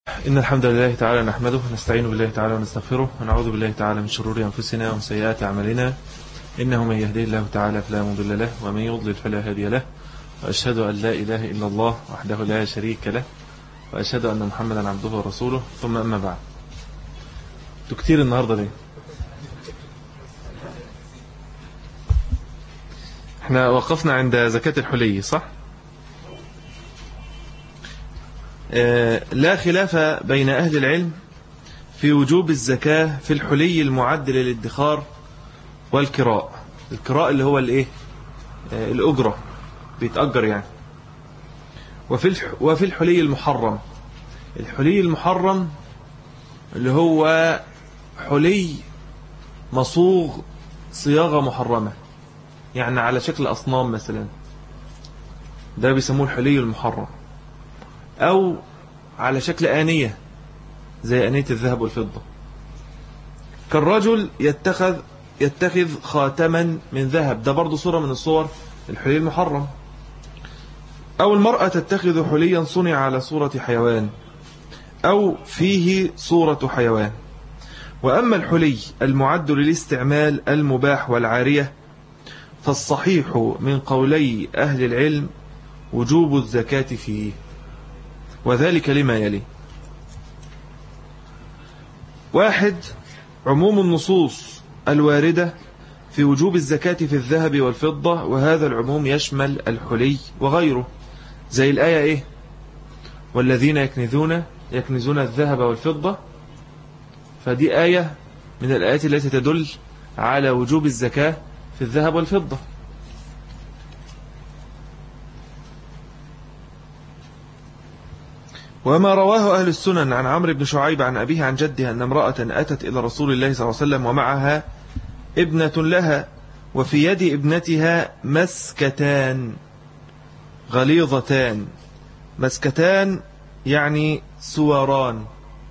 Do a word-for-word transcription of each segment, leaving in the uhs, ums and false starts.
إن الحمد لله تعالى نحمده ونستعين بالله تعالى ونستغفره ونعوذ بالله تعالى من شرور أنفسنا ومن سيئات أعمالنا. إنه من يهديه الله تعالى فلا مضل له ومن يضلل فلا هادي له، وأشهد أن لا إله إلا الله وحده لا شريك له، وأشهد أن محمدا عبده ورسوله، ثم أما بعد. تكتير النهاردة ليه؟ احنا وقفنا عند زكاة الحلي، صح؟ لا خلاف بين أهل العلم في وجوب الزكاة في الحلي المعد للادخار والكراء. الكراء اللي هو الايه؟ الأجرة، بيتأجر يعني. وفي وفي الحلي المحرم. الحلي المحرم اللي هو حلي مصوغ صياغة محرمة، يعني على شكل أصنام مثلا، ده بيسموه الحلي المحرم. أو على شكل آنية زي آنية الذهب والفضة، كالرجل يتخذ يتخذ خاتما من ذهب، ده برضو صورة من الصور الحلي المحرم. أو المرأة تتخذ حليا صنع على صورة حيوان أو فيه صورة حيوان. وأما الحلي المعد للاستعمال المباح والعارية، فالصحيح من قولي أهل العلم وجوب الزكاة فيه، وذلك لما يلي: واحد، عموم النصوص الواردة في وجوب الزكاة في الذهب والفضة، وهذا العموم يشمل الحلي وغيره، زي الآية إيه؟ والذين يكنزون يكنزون الذهب والفضة، فدي آية من الآيات التي تدل على وجوب الزكاة في الذهب والفضة. وما رواه أهل السنن عن عمرو بن شعيب عن أبيه عن جده أن امرأة أتت إلى رسول الله صلى الله عليه وسلم ومعها ابنة لها، وفي يد ابنتها مسكتان غليظتان. مسكتان يعني سواران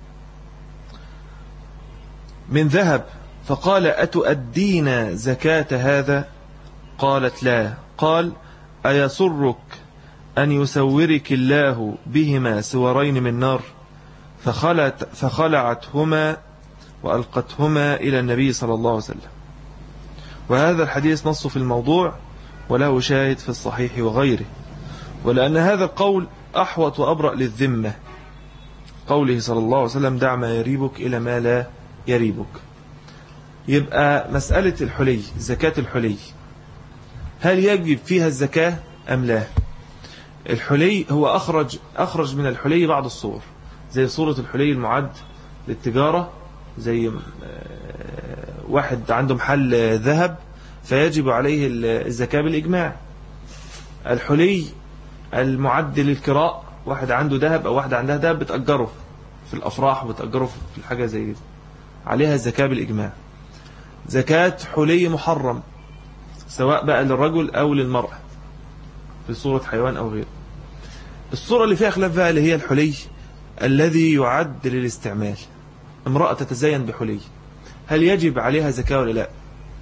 من ذهب، فقال: أتؤدين زكاة هذا؟ قالت: لا. قال: أيسرك أن يسورك الله بهما سورين من نار؟ فخلت فخلعتهما وألقتهما إلى النبي صلى الله عليه وسلم. وهذا الحديث نص في الموضوع، وله شاهد في الصحيح وغيره، ولأن هذا القول أحوط وأبرأ للذمة، قوله صلى الله عليه وسلم: دع ما يريبك إلى ما لا يريبك. يبقى مسألة الحلي، زكاة الحلي، هل يجب فيها الزكاة أم لا؟ الحلي هو أخرج أخرج من الحلي بعض الصور، زي صورة الحلي المعد للتجارة، زي واحد عنده محل ذهب فيجب عليه الزكاة بالإجماع. الحلي المعد للكراء، واحد عنده ذهب أو واحدة عندها ذهب بتأجره في الأفراح وبتأجره في الحاجة زي كده، عليها الزكاة بالإجماع. زكاة حلي محرم، سواء بقى للرجل أو للمرأة في صورة حيوان أو غيره. الصورة اللي فيها خلاف بقى اللي هي الحلي الذي يعد للاستعمال. امرأة تتزين بحلي، هل يجب عليها زكاة ولا لا؟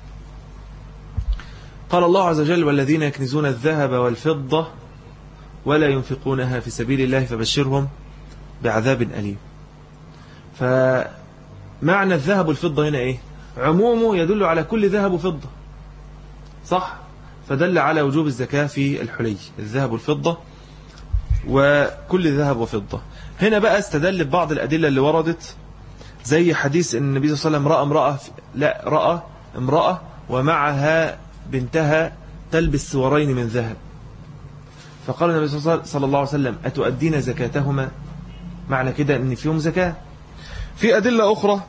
قال الله عز وجل: والذين يكنزون الذهب والفضة ولا ينفقونها في سبيل الله فبشرهم بعذاب أليم. فمعنى الذهب والفضة هنا إيه؟ عمومه يدل على كل ذهب وفضة، صح؟ فدل على وجوب الزكاة في الحلي، الذهب والفضة وكل ذهب وفضة. هنا بقى استدل ببعض الأدلة اللي وردت، زي حديث أن النبي صلى الله عليه وسلم رأى امرأة لا رأى امرأة ومعها بنتها تلبس سورين من ذهب، فقال النبي صلى الله عليه وسلم: أتؤدين زكاتهما؟ معنى كده أن فيهم زكاة. في أدلة أخرى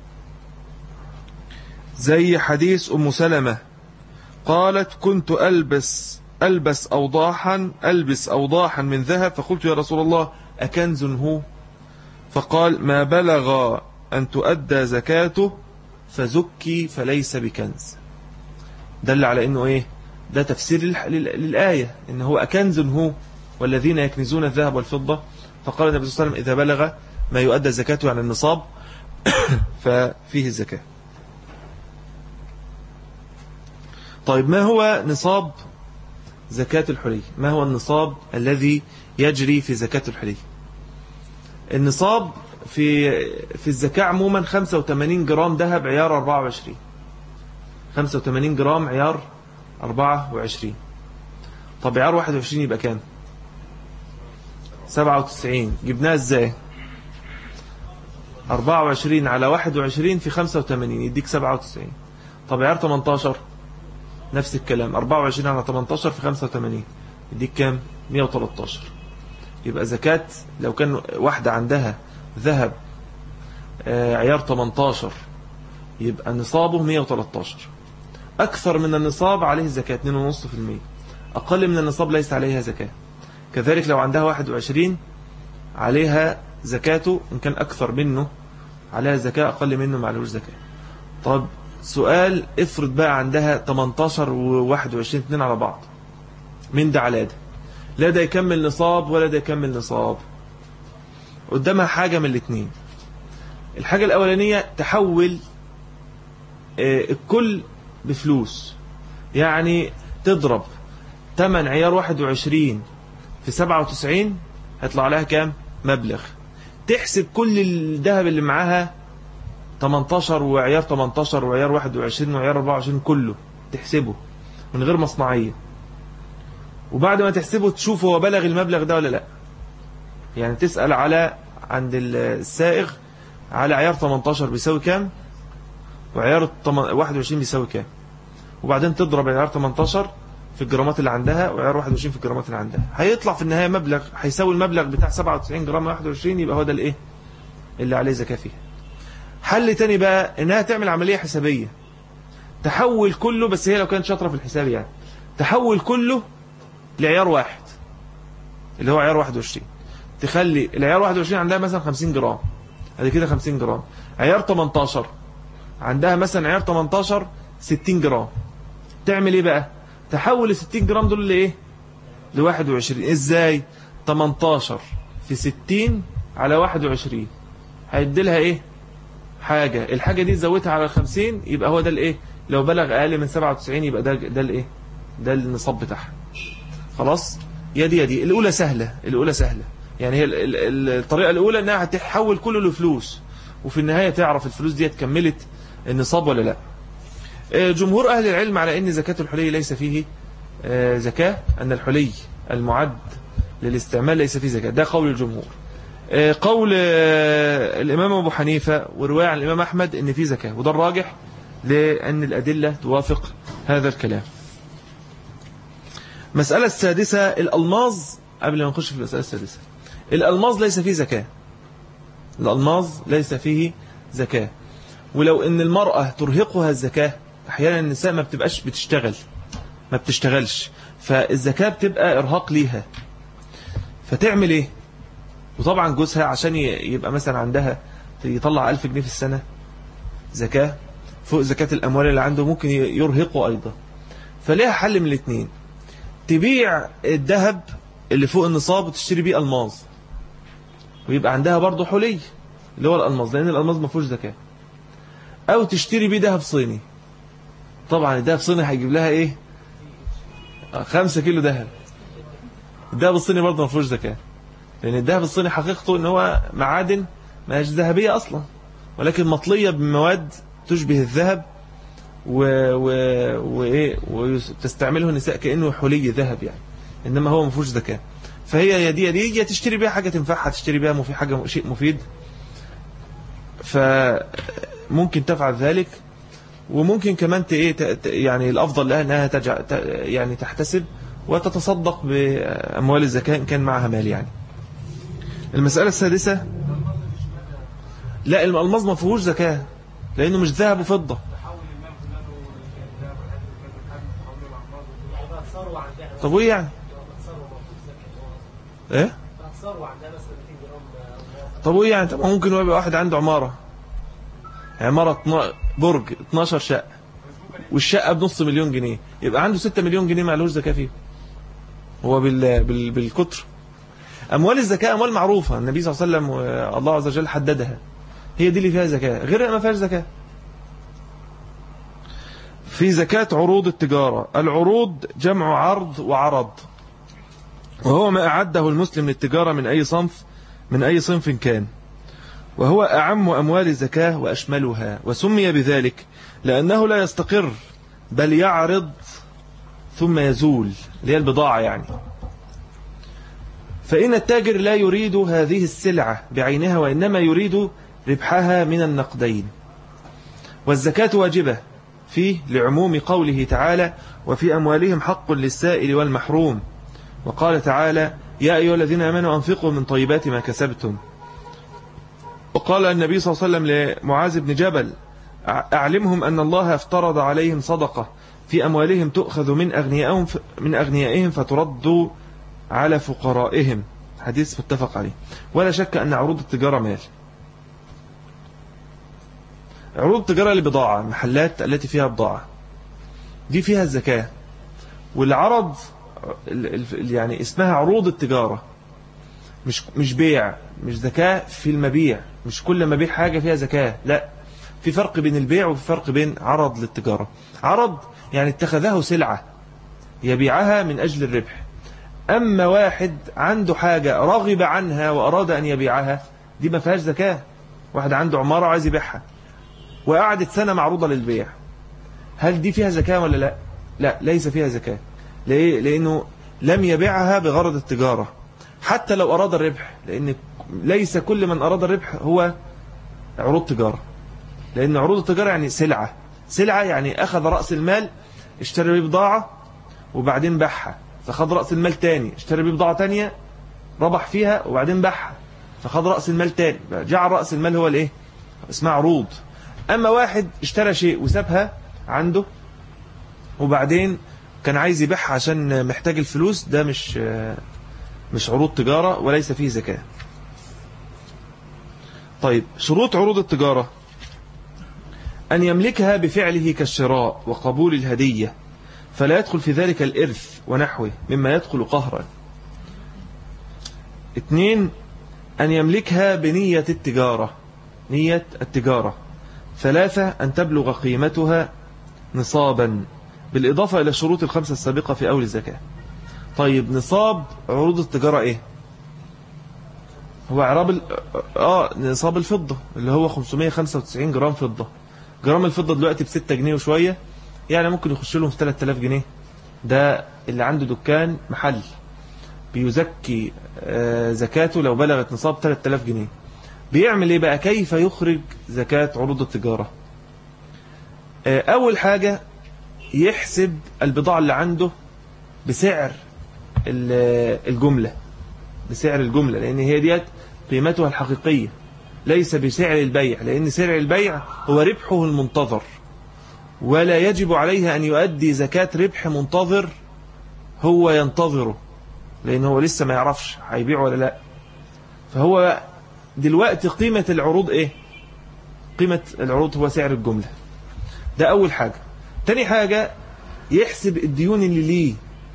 زي حديث أم سلمة قالت: كنت ألبس ألبس أوضاحا ألبس أوضاحا من ذهب، فقلت: يا رسول الله أكنز هو؟ فقال: ما بلغ أن تؤدى زكاته فزكي فليس بكنز. دل على أنه إيه؟ ده تفسير للآية، إنه هو أكنز هو والذين يكنزون الذهب والفضة. فقال النبي صلى الله عليه وسلم: إذا بلغ ما يؤدى زكاته يعني النصاب ففيه الزكاة. طيب، ما هو نصاب زكاة الحلي؟ ما هو النصاب الذي يجري في زكاة الحلي؟ النصاب في في الزكاة عموما خمسة وثمانين جرام ذهب عيار أربعة وعشرين، خمسة وثمانين جرام عيار أربعة وعشرين. طب عيار واحد وعشرين يبقى كام؟ سبعة وتسعين. جبناها ازاي؟ أربعة وعشرين على واحد وعشرين في خمسة وثمانين يديك سبعة وتسعين. طب عيار ثمانية عشر نفس الكلام، أربعة وعشرين على ثمانية عشر في خمسة وثمانين يديك كام؟ مئة وثلاثة عشر. يبقى زكاة لو كان واحدة عندها ذهب عيار ثمانية عشر يبقى نصابه مئة وثلاثة عشر. أكثر من النصاب عليه زكاة اثنين فاصلة خمسة بالمئة، أقل من النصاب ليس عليها زكاة. كذلك لو عندها واحد وعشرين عليها زكاته، إن كان أكثر منه عليها زكاة، أقل منه ما عليهوش زكاة. طب سؤال، افرض بقى عندها ثمانية عشر وواحد وعشرين اثنين على بعض، من ده على ده، لا ده يكمل نصاب ولا ده يكمل نصاب. قدامها حاجة من الاثنين. الحاجة الأولانية تحول الكل بفلوس، يعني تضرب ثمن عيار واحد وعشرين في سبعة وتسعين هيطلع لها كام؟ مبلغ. تحسب كل الذهب اللي معاها ثمانية عشر وعيار ثمانية عشر وعيار واحد وعشرين وعيار أربعة وعشرين كله، تحسبه من غير مصنعية، وبعد ما تحسبه تشوف هو بلغ المبلغ ده ولا لا. يعني تسأل على عند السائغ على عيار ثمانية عشر بيساوي كام وعيار واحد وعشرين بيساوي كام، وبعدين تضرب عيار ثمانية عشر في الجرامات اللي عندها وعيار واحد وعشرين في الجرامات اللي عندها، هيطلع في النهاية مبلغ هيساوي المبلغ بتاع سبعة وتسعين جرام واحد وعشرين، يبقى هو ده الايه اللي عليه زكاة فيها. حل تاني بقى انها تعمل عملية حسابية، تحول كله، بس هي لو كانت شاطرة في الحساب يعني، تحول كله لعيار واحد اللي هو عيار واحد وعشرين. تخلي العيار واحد وعشرين عندها مثلا خمسين جرام، ادي كده خمسين جرام. عيار ثمانية عشر عندها مثلا عيار ثمانية عشر ستين جرام. تعمل ايه بقى؟ تحول ال ستين جرام دول لايه؟ ل واحد وعشرين. ازاي؟ ثمانية عشر في ستين على واحد وعشرين هيدي لها ايه؟ حاجة. الحاجة دي تزودها على خمسين، يبقى هو ده الايه؟ لو بلغ اقل من سبعة وتسعين يبقى ده ده الايه؟ ده النصاب بتاعها. خلاص؟ يا دي يا دي. الاولى سهلة، الاولى سهلة. يعني هي الطريقة الاولى انها هتحول كله لفلوس، وفي النهاية تعرف الفلوس دي كملت النصاب ولا لا. جمهور اهل العلم على ان زكاة الحلي ليس فيه زكاة، ان الحلي المعد للاستعمال ليس فيه زكاة، ده قول الجمهور. قول الامام ابو حنيفة ورواية عن الامام احمد ان فيه زكاة، وده الراجح لان الادلة توافق هذا الكلام. مسألة السادسة، الألماظ. قبل ما نخش في المسألة السادسة، الألماظ ليس فيه زكاة، الألماظ ليس فيه زكاة. ولو ان المرأة ترهقها الزكاة، احيانا النساء ما بتبقاش بتشتغل، ما بتشتغلش، فالزكاة بتبقى ارهاق ليها، فتعمل ايه؟ وطبعا جوزها عشان يبقى مثلا عندها يطلع ألف جنيه في السنة زكاة فوق زكاة الأموال اللي عنده، ممكن يرهقه أيضا. فليها حل من الاثنين، تبيع الذهب اللي فوق النصاب وتشتري بيه ألماظ، ويبقى عندها برضه حلي اللي هو الألماظ، لأن الألماظ ما فيهوش زكاة. أو تشتري بيه ذهب صيني. طبعا الذهب الصيني هيجيب لها إيه؟ خمسة كيلو ذهب. الذهب الصيني برضه ما فيهوش زكاة، لأن الذهب الصيني حقيقته إن هو معادن ما هيش ذهبية أصلا، ولكن مطلية بمواد تشبه الذهب و... و... وإيه وتستعمله النساء كأنه حلي ذهب يعني، إنما هو ما فيهوش زكاة. فهي يا دي يا دي، يا تشتري بيها حاجة تنفعها، تشتري بيها مفي حاجة شيء مفيد، فممكن تفعل ذلك. وممكن كمان ايه يعني الافضل لها انها تجع يعني تحتسب وتتصدق باموال الزكاه ان كان معها مال يعني. المساله السادسه، لا الالماظ ما فيهوش زكاه لانه مش ذهب وفضه. طب وايه يعني؟ ايه؟ طب وايه يعني؟ طب ممكن يبقى واحد عنده عماره عمارة برج اتناشر شقة، والشقة بنص مليون جنيه، يبقى عنده ستة مليون جنيه ما لهوش زكاة فيه. هو بال... بال... بالكتر. أموال الزكاة أموال معروفة، النبي صلى الله عليه وسلم والله عز وجل حددها، هي دي اللي فيها زكاة، غيرها ما فيهاش زكاة. في زكاة عروض التجارة. العروض جمع عرض وعرض، وهو ما أعده المسلم للتجارة من أي صنف من أي صنف كان، وهو أعم أموال الزكاة وأشملها، وسمي بذلك لأنه لا يستقر بل يعرض ثم يزول، اللي هي البضاعة يعني. فإن التاجر لا يريد هذه السلعة بعينها، وإنما يريد ربحها من النقدين. والزكاة واجبة فيه لعموم قوله تعالى: وفي أموالهم حق للسائل والمحروم. وقال تعالى: يا أيها الذين آمنوا أنفقوا من طيبات ما كسبتم. وقال النبي صلى الله عليه وسلم لمعاذ بن جبل: أعلمهم أن الله افترض عليهم صدقة في أموالهم تؤخذ من أغنيائهم من أغنيائهم فترد على فقرائهم. حديث متفق عليه. ولا شك أن عروض التجارة مال. عروض التجارة لبضاعة، المحلات التي فيها بضاعة دي فيها الزكاة. والعرض يعني اسمها عروض التجارة، مش مش بيع، مش زكاة في المبيع، مش كل ما بيع حاجة فيها زكاة، لا، في فرق بين البيع وفي فرق بين عرض للتجارة. عرض يعني اتخذه سلعة يبيعها من أجل الربح. أما واحد عنده حاجة رغب عنها وأراد أن يبيعها، دي ما فيهاش زكاة. واحد عنده عمارة عايز يبيعها وقعدت سنة معروضة للبيع، هل دي فيها زكاة ولا لا؟ لا، ليس فيها زكاة. ليه؟ لأنه لم يبيعها بغرض التجارة حتى لو أراد الربح، لأن ليس كل من أراد الربح هو عروض تجارة. لأن عروض التجارة يعني سلعة، سلعة يعني أخذ رأس المال اشترى بيه بضاعة وبعدين باعها، فخذ رأس المال تاني اشترى بيه بضاعة تانية ربح فيها وبعدين باعها، فخذ رأس المال تاني، جعل رأس المال هو الايه؟ اسمها عروض. أما واحد اشترى شيء وسابها عنده وبعدين كان عايز يبيعها عشان محتاج الفلوس، ده مش مش عروض تجارة وليس فيه زكاة. طيب، شروط عروض التجارة: أن يملكها بفعله كالشراء وقبول الهدية، فلا يدخل في ذلك الإرث ونحوه مما يدخل قهرا. اثنين، أن يملكها بنية التجارة، نية التجارة. ثلاثة، أن تبلغ قيمتها نصابا، بالإضافة إلى الشروط الخمسة السابقة في أول الزكاة. طيب، نصاب عروض التجارة إيه؟ هو عراب ال... آه نصاب الفضة اللي هو خمسمائة وخمسة وتسعين جرام فضة. جرام الفضة دلوقتي بستة جنيه وشوية، يعني ممكن يخش لهم في ثلاثة آلاف جنيه. ده اللي عنده دكان محل بيزكي آه زكاته لو بلغت نصاب ثلاثة آلاف جنيه. بيعمل ايه بقى؟ كيف يخرج زكاة عروض التجارة؟ آه اول حاجة يحسب البضاعة اللي عنده بسعر الجملة، بسعر الجملة، لان هي ديت قيمتها الحقيقية، ليس بسعر البيع، لان سعر البيع هو ربحه المنتظر، ولا يجب عليه ان يؤدي زكاة ربح منتظر هو ينتظره، لان هو لسه ما يعرفش هيبيع ولا لا. فهو دلوقتي قيمة العروض ايه؟ قيمة العروض هو سعر الجملة. ده اول حاجة. تاني حاجة يحسب الديون اللي ليه،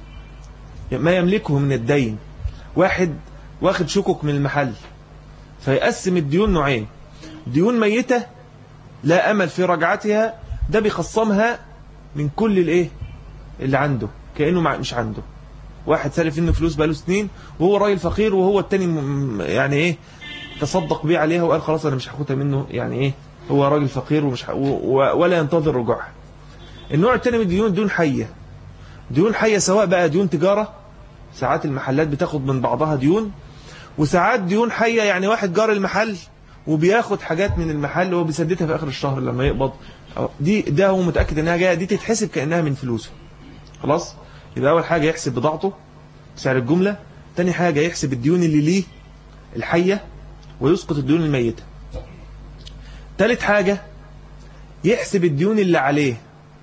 ما يملكه من الدين. واحد واخد شكك من المحل، فيقسم الديون نوعين: ديون ميتة لا امل في رجعتها، ده بيخصمها من كل الايه اللي عنده كأنه مش عنده. واحد سالف انه فلوس بقاله سنين وهو راجل فقير، وهو التاني يعني ايه تصدق بيه عليها وقال خلاص انا مش هاخدها منه، يعني ايه هو راجل فقير ومش ح... ولا ينتظر رجوعها. النوع الثاني من الديون ديون حية. ديون حية سواء بقى ديون تجارة، ساعات المحلات بتاخد من بعضها ديون، وساعات ديون حية يعني واحد جار المحل وبياخد حاجات من المحل وهو بيسددها في آخر الشهر لما يقبض. دي ده هو متأكد انها جايه، دي تتحسب كأنها من فلوسه. خلاص، يبقى اول حاجة يحسب بضاعته سعر الجملة، تاني حاجة يحسب الديون اللي ليه الحية ويسقط الديون الميتة، تالت حاجة يحسب الديون اللي عليه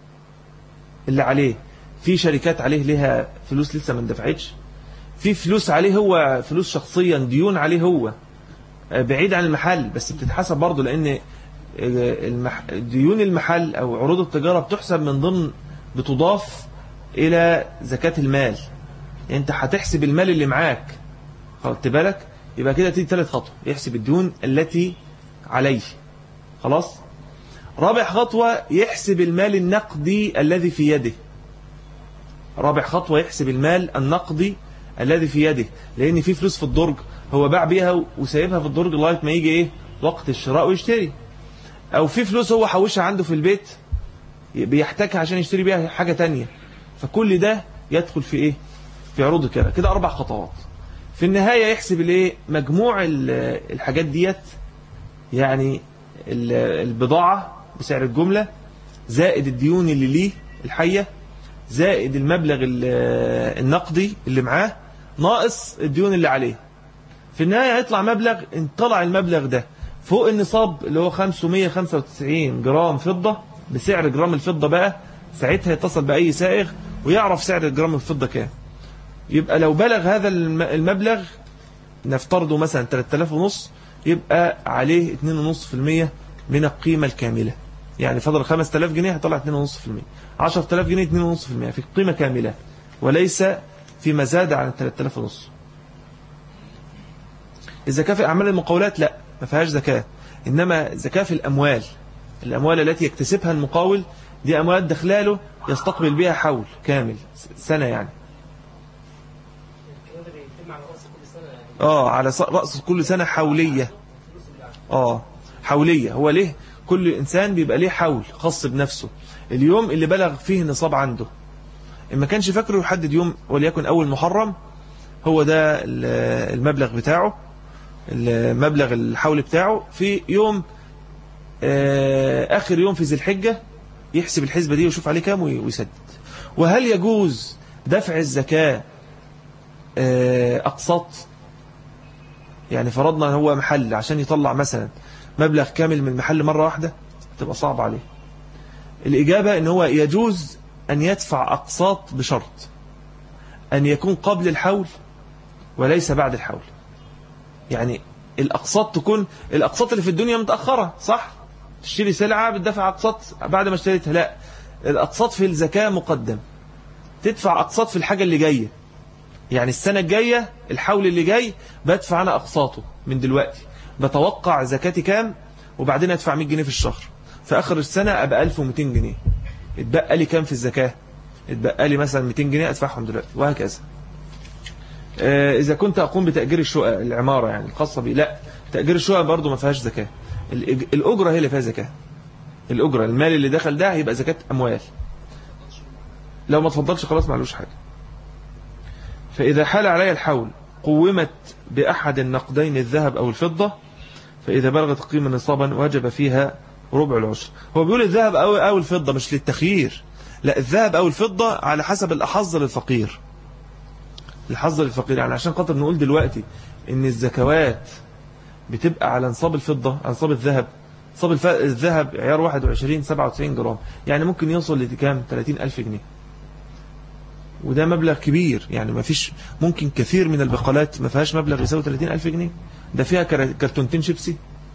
اللي عليه في شركات عليه لها فلوس لسه ما اندفعتش، في فلوس عليه هو فلوس شخصيا، ديون عليه هو بعيد عن المحل بس بتتحسب برضه، لان المح... ديون المحل او عروض التجارة بتحسب من ضمن، بتضاف الى زكاة المال. يعني انت هتحسب المال اللي معاك، خدت بالك؟ يبقى كده تيجي ثالث خطوة يحسب الديون التي عليه. خلاص. رابع خطوة يحسب المال النقدي الذي في يده. رابع خطوة يحسب المال النقدي الذي في يده، لأن في فلوس في الدرج هو باع بيها وسايبها في الدرج لغاية ما يجي إيه وقت الشراء ويشتري، أو في فلوس هو حوشها عنده في البيت بيحتاجها عشان يشتري بيها حاجة تانية. فكل ده يدخل في إيه في عروض التجارة. كده أربع خطوات. في النهاية يحسب الإيه مجموع الحاجات ديت، يعني البضاعة بسعر الجملة زائد الديون اللي ليه الحية زائد المبلغ النقدي اللي معاه ناقص الديون اللي عليه. في النهاية هيطلع مبلغ، ان طلع المبلغ ده فوق النصاب اللي هو خمسمائة وخمسة وتسعين جرام فضة بسعر جرام الفضة، بقى ساعتها يتصل بأي سائغ ويعرف سعر جرام الفضة كام. يبقى لو بلغ هذا المبلغ نفترضه مثلا ثلاثة آلاف ونص، يبقى عليه اثنين فاصلة خمسة بالمئة من القيمة الكاملة. يعني فضل خمسة آلاف جنيه هطلع اثنين فاصلة خمسة بالمئة، عشرة آلاف جنيه اثنين فاصلة خمسة بالمئة في قيمة كاملة، وليس في مزاد عن ثلاثة آلاف ونص. الزكاة في أعمال المقاولات لا، ما فيهاش زكاة، إنما زكاة في الأموال. الأموال التي يكتسبها المقاول دي أموال دخلاله يستقبل بها حول كامل سنة يعني. اه على رأس كل سنة حولية. اه حولية. هو ليه كل إنسان بيبقى ليه حول خاص بنفسه، اليوم اللي بلغ فيه النصاب عنده. إما كانش فاكره يحدد يوم وليكن أول محرم هو ده المبلغ بتاعه، المبلغ الحول بتاعه في يوم آخر يوم في ذي الحجة، يحسب الحسبة دي ويشوف عليه كام ويسدد. وهل يجوز دفع الزكاة أقساط؟ يعني فرضنا هو محل عشان يطلع مثلا مبلغ كامل من المحل مرة واحدة تبقى صعب عليه. الإجابة إن هو يجوز أن يدفع أقساط بشرط أن يكون قبل الحول وليس بعد الحول. يعني الأقساط تكون الأقساط اللي في الدنيا متأخرة، صح؟ تشتري سلعة بتدفع أقساط بعد ما اشتريتها، لا، الأقساط في الزكاة مقدم. تدفع أقساط في الحاجة اللي جاية، يعني السنة الجاية الحول اللي جاي بدفع أنا أقساطه من دلوقتي، بتوقع زكاتي كام وبعدين أدفع مئة جنيه في الشهر، في آخر السنة أبقى ألف ومئتين جنيه، اتبقى لي كام في الزكاة؟ اتبقى لي مثلا مئتين جنيه أدفعهم دلوقتي، وهكذا. إذا كنت أقوم بتأجير الشقق العمارة يعني الخاصة بي، لا، تأجير الشقق برضو ما فيهاش زكاة. الأجرة هي اللي فيها زكاة. الأجرة المال اللي دخل ده هيبقى زكاة أموال، لو ما تفضلش خلاص معلوش حاجة. فإذا حال علي الحول قومت بأحد النقدين الذهب أو الفضة، فإذا بلغت القيمة نصابا وجب فيها ربع العشر. هو بيقول الذهب أو أو الفضة مش للتخيير، لا، الذهب أو الفضة على حسب الأحظ للفقير. الحظ للفقير يعني عشان خاطر نقول دلوقتي إن الزكوات بتبقى على نصاب الفضة، على نصاب الذهب. نصاب الذهب عيار واحد وعشرين سبعة وتسعين جرام، يعني ممكن يوصل لكام ثلاثين ألف جنيه، وده مبلغ كبير. يعني ما فيش، ممكن كثير من البقالات ما فيهاش مبلغ يساوي ثلاثين ألف جنيه، ده فيها كرتونتين شيبسي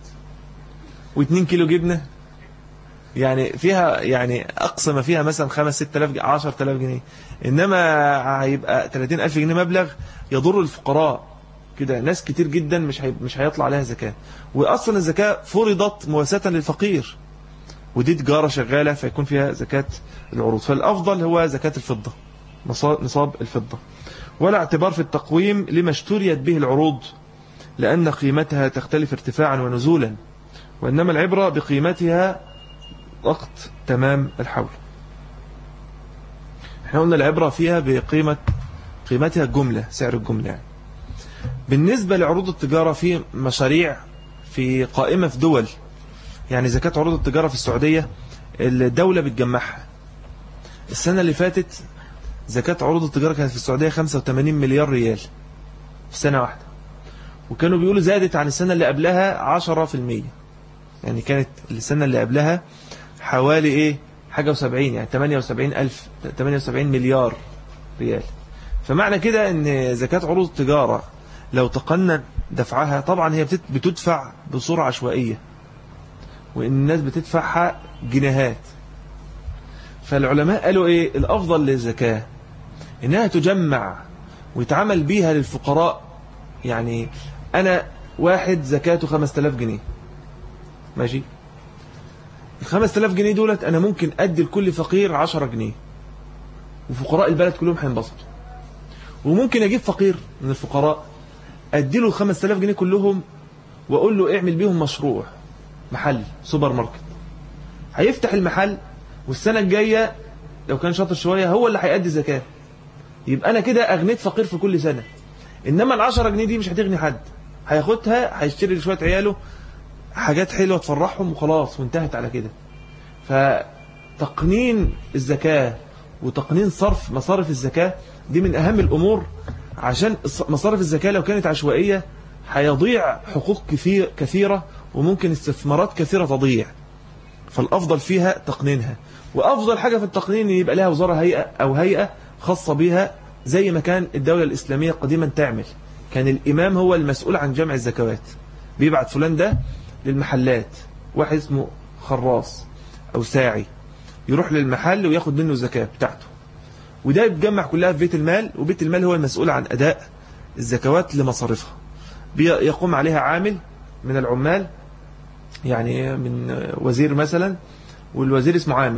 واثنين كيلو جبنة، يعني فيها يعني أقصى ما فيها مثلا خمس ست آلاف عشرة آلاف جنيه، إنما هيبقى ثلاثين ألف جنيه مبلغ يضر الفقراء كده. ناس كتير جدا مش هي مش هيطلع عليها زكاة، وأصلا الزكاة فرضت مواساة للفقير، ودي تجارة شغالة فيكون فيها زكاة العروض. فالأفضل هو زكاة الفضة، نصاب الفضة، ولا اعتبار في التقويم لما اشتريت به العروض لأن قيمتها تختلف ارتفاعا ونزولا، وإنما العبرة بقيمتها وقت تمام الحول. احنا قلنا العبرة فيها بقيمة قيمتها الجملة، سعر الجملة يعني. بالنسبة لعروض التجارة في مشاريع في قائمة في دول، يعني زكاة عروض التجارة في السعودية الدولة بتجمعها. السنة اللي فاتت زكاة عروض التجارة كانت في السعودية خمسة وثمانين مليار ريال في سنة واحدة، وكانوا بيقولوا زادت عن السنة اللي قبلها عشرة في المية. يعني كانت السنة اللي قبلها حوالي ايه حاجة وسبعين، يعني ثمانية وسبعين ألف ثمانية وسبعين مليار ريال. فمعنى كده ان زكاة عروض التجارة لو تقنن دفعها، طبعا هي بتدفع بصورة عشوائية، وان الناس بتدفعها جنيهات. فالعلماء قالوا ايه الافضل للزكاة انها تجمع ويتعمل بيها للفقراء. يعني انا واحد زكاته خمسة آلاف جنيه، ماشي، الخمسة آلاف جنيه دولت انا ممكن ادي لكل فقير عشرة جنيه، وفقراء البلد كلهم هينبسطوا. وممكن أجيب فقير من الفقراء أديله خمس آلاف جنيه كلهم وأقول له اعمل بيهم مشروع محل سوبر ماركت. هيفتح المحل والسنة الجاية لو كان شاطر شوية هو اللي هيأدي زكاة، يبقى أنا كده أغنيت فقير في كل سنة. إنما العشرة جنيه دي مش هتغني حد، هياخدها هيشتري لشوية عياله حاجات حلوة تفرحهم وخلاص وانتهت على كده. فتقنين الزكاة وتقنين صرف مصارف الزكاة دي من أهم الأمور، عشان مصارف الزكاة لو كانت عشوائية هيضيع حقوق كثير كثيرة وممكن استثمارات كثيرة تضيع. فالأفضل فيها تقنينها، وأفضل حاجة في التقنين يبقى لها وزارة هيئة أو هيئة خاصة بها زي ما كان الدولة الإسلامية قديما تعمل. كان الإمام هو المسؤول عن جمع الزكوات، بيبعت فلان ده للمحلات، واحد اسمه خراص أو ساعي يروح للمحل وياخد منه الزكاة بتاعته، وده يتجمع كلها في بيت المال، وبيت المال هو المسؤول عن أداء الزكوات لمصارفها. يقوم عليها عامل من العمال، يعني من وزير مثلا، والوزير اسمه عامل.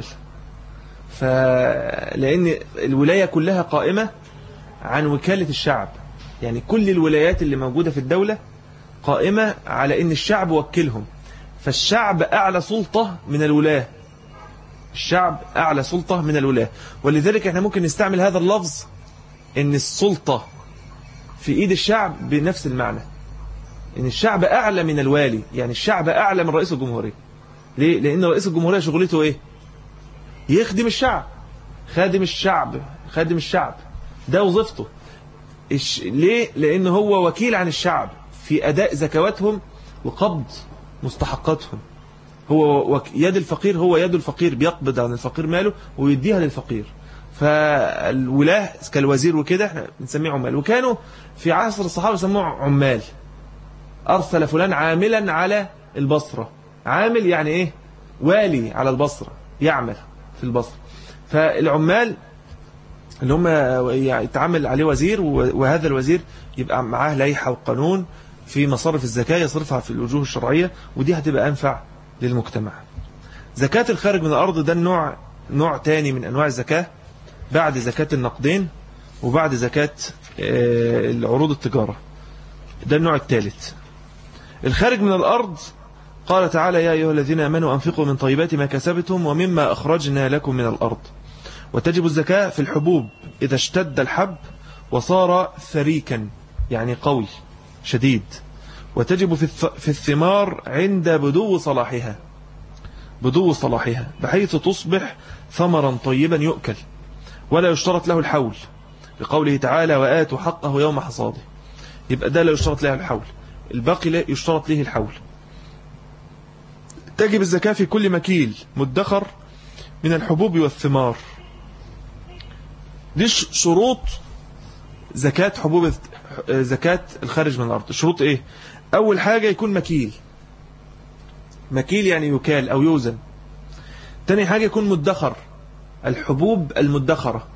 فلأن الولاية كلها قائمة عن وكالة الشعب، يعني كل الولايات اللي موجودة في الدولة قائمة على ان الشعب وكلهم، فالشعب أعلى سلطة من الولاة، الشعب أعلى سلطة من الولاة. ولذلك احنا ممكن نستعمل هذا اللفظ ان السلطة في ايد الشعب بنفس المعنى، ان الشعب أعلى من الوالي، يعني الشعب أعلى من رئيس الجمهورية. ليه؟ لأن رئيس الجمهورية شغلته ايه؟ يخدم الشعب، خادم الشعب، خادم الشعب ده وظيفته. ليه؟ لأن هو وكيل عن الشعب في أداء زكواتهم وقبض مستحقاتهم. هو يد الفقير، هو يد الفقير، بيقبض عن الفقير ماله ويديها للفقير. فالولاة كالوزير وكده احنا بنسميه عمال، وكانوا في عصر الصحابة سموه عمال. أرسل فلان عاملا على البصرة، عامل يعني ايه؟ والي على البصرة، يعمل في البصرة. فالعمال اللي هم يتعامل عليه وزير، وهذا الوزير يبقى معاه لائحة وقانون في مصارف الزكاة يصرفها في الوجوه الشرعية، ودي هتبقى أنفع للمجتمع. زكاة الخارج من الأرض ده النوع نوع تاني من أنواع الزكاة بعد زكاة النقدين وبعد زكاة العروض التجارة، ده النوع الثالث. الخارج من الأرض قال تعالى: يا أيها الذين آمنوا أنفقوا من طيبات ما كسبتم ومما أخرجنا لكم من الأرض. وتجب الزكاة في الحبوب إذا اشتد الحب وصار ثريكا، يعني قوي شديد. وتجب في الثمار عند بدو صلاحها، بدو صلاحها بحيث تصبح ثمرا طيبا يؤكل، ولا يشترط له الحول، لقوله تعالى: وآتوا حقه يوم حصاده. يبقى ده لا يشترط له الحول، الباقي لا يشترط له الحول. تجب الزكاة في كل مكيل مدخر من الحبوب والثمار. دي شروط زكاة حبوب، زكاة الخارج من الأرض. شروط ايه؟ أول حاجة يكون مكيل، مكيل يعني يكال أو يوزن. تاني حاجة يكون مدخر، الحبوب المدخرة.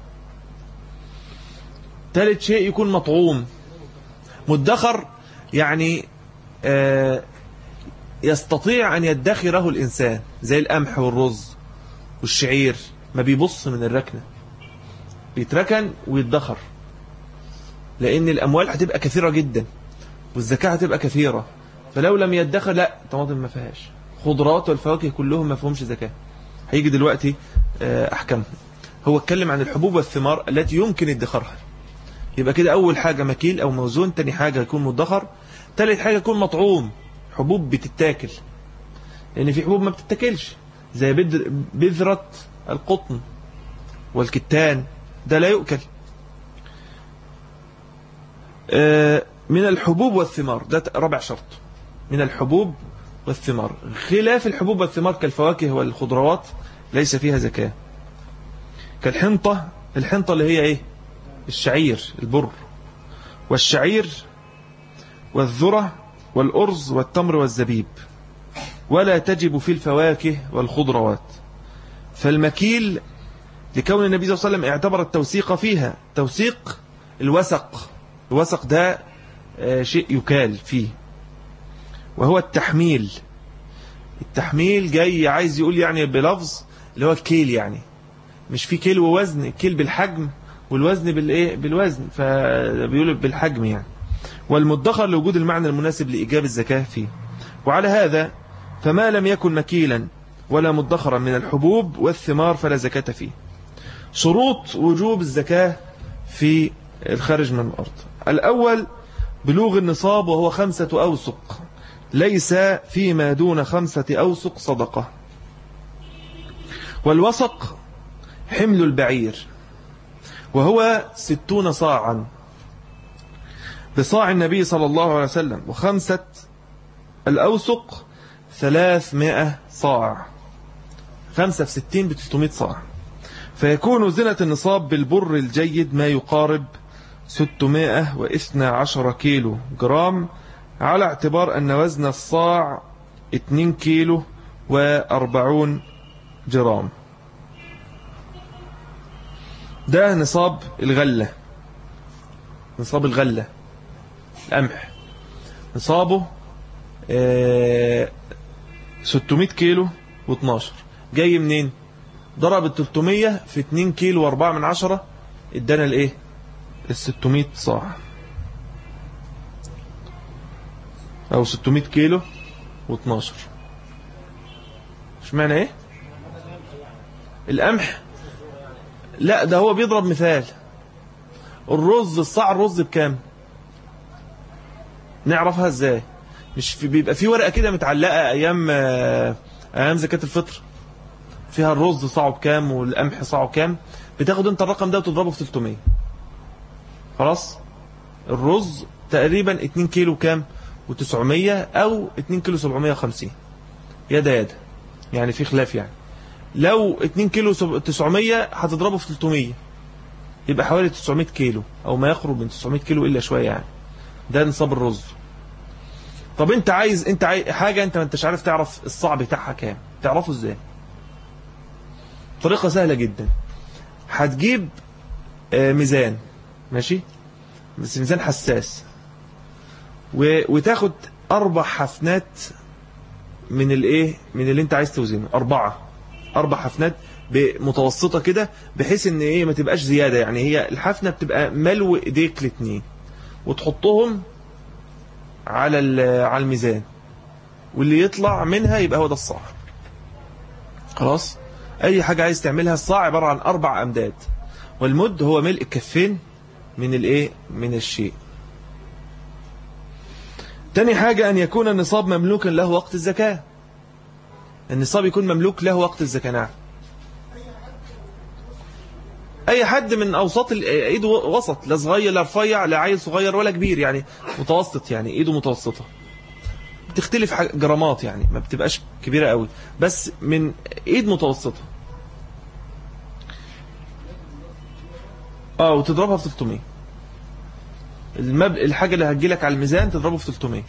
ثالث شيء يكون مطعوم. مدخر يعني آه يستطيع أن يدخره الإنسان، زي القمح والرز والشعير، ما بيبص من الركنة، بيتركن ويتدخر، لأن الأموال هتبقى كثيرة جدا والزكاة هتبقى كثيرة. فلو لم يدخر، لا، طماطم ما فيهاش، خضروات والفواكه كلهم ما فيهمش زكاة. هيجي دلوقتي أحكامهم. هو اتكلم عن الحبوب والثمار التي يمكن ادخارها. يبقى كده أول حاجة مكيل أو موزون، تاني حاجة يكون مدخر، ثالث حاجة يكون مطعوم، حبوب بتتاكل، لأن في حبوب ما بتتاكلش زي بذرة القطن والكتان، ده لا يؤكل. من الحبوب والثمار، ده رابع شرط، من الحبوب والثمار. خلاف الحبوب والثمار كالفواكه والخضروات ليس فيها زكاة. كالحنطة، الحنطة اللي هي ايه؟ الشعير، البر والشعير والذرة والأرز والتمر والزبيب. ولا تجب في الفواكه والخضروات. فالمكيل لكون النبي صلى الله عليه وسلم اعتبر التوثيق فيها، توثيق الوثق، الوثق ده شيء يكال فيه، وهو التحميل. التحميل جاي عايز يقول يعني بلفظ اللي هو الكيل، يعني مش في كيل ووزن، الكيل بالحجم والوزن بالايه بالوزن، فبيقول بالحجم يعني. والمدخر لوجود المعنى المناسب لإيجاب الزكاة فيه. وعلى هذا فما لم يكن مكيلا ولا مدخرا من الحبوب والثمار فلا زكاة فيه. شروط وجوب الزكاة في الخارج من الأرض: الأول بلوغ النصاب وهو خمسة أوسق، ليس فيما دون خمسة أوسق صدقة. والوسق حمل البعير وهو ستون صاعا بصاع النبي صلى الله عليه وسلم، وخمسة الأوسق ثلاثمائة صاع، خمسة في ستين بتلتمائة صاع. فيكون زنة النصاب بالبر الجيد ما يقارب ستمائة واثني عشر كيلو جرام، على اعتبار أن وزن الصاع اثنين كيلو وأربعون جرام. ده نصاب الغلة، نصاب الغلة القمح نصابه ستمائة كيلو واثناشر. جاي منين؟ ضرب ال ثلاثمائة في اثنين كيلو وأربعة من عشرة، ادانا الايه؟ ال ستمائة صاع، او ستمائة كيلو واثناشر. مش معنى ايه القمح؟ لا ده هو بيضرب مثال. الرز، الصاع الرز بكام؟ نعرفها ازاي؟ مش في بيبقى في ورقة كده متعلقة ايام ايام زكاة الفطر فيها الرز صاعه بكام والقمح صاعه كام، بتاخد انت الرقم ده وتضربه في ثلاثمائة. خلاص؟ الرز تقريبا اثنين كيلو كام وتسعمائة او اثنين كيلو سبعمائة وخمسين، يدا يدا يعني في خلاف. يعني لو اثنين كيلو تسعمائة هتضربه في ثلاثمائة يبقى حوالي تسعمائة كيلو او ما يقرب من تسعمائة كيلو الا شويه يعني. ده نصاب الرز. طب انت عايز انت عايز حاجه انت ما انتش عارف تعرف الصاع بتاعها كام، تعرفه ازاي؟ طريقه سهله جدا. هتجيب ميزان، ماشي، بس ميزان حساس، وتاخد اربع حفنات من الايه من اللي انت عايز توزنه، اربعه اربع حفنات متوسطه كده، بحيث ان ايه ما تبقاش زياده. يعني هي الحفنه بتبقى ملو ايديك الاثنين، وتحطهم على على الميزان، واللي يطلع منها يبقى هو ده الصاع. خلاص؟ اي حاجه عايز تعملها. الصاع عباره عن اربع امداد، والمد هو ملء الكفين من الايه من الشيء. تاني حاجه ان يكون النصاب مملوكا له وقت الزكاه. النصاب يكون مملوك له وقت الزكاه. نعم، اي حد من اوساط ايده وسط، لا صغير لا رفيع لا عيل صغير ولا كبير، يعني متوسط، يعني ايده متوسطه. بتختلف جرامات يعني، ما بتبقاش كبيره قوي، بس من ايد متوسطه. اه وتضربها في ثلاثمائة. المب... الحاجه اللي هتجيلك على الميزان تضربه في ثلاثمائة.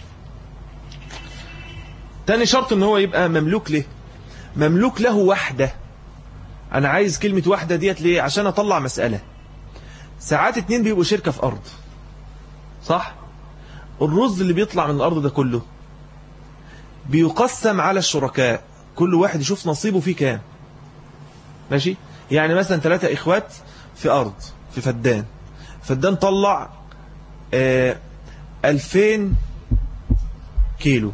تاني شرط ان هو يبقى مملوك له، مملوك له وحده. انا عايز كلمة وحدة ديت ليه؟ عشان اطلع مسألة. ساعات اتنين بيبقوا شركة في ارض، صح؟ الرز اللي بيطلع من الارض ده كله بيقسم على الشركاء، كل واحد يشوف نصيبه فيه كام. ماشي؟ يعني مثلا ثلاثة اخوات في ارض، في فدان، فدان طلع آه ألفين كيلو،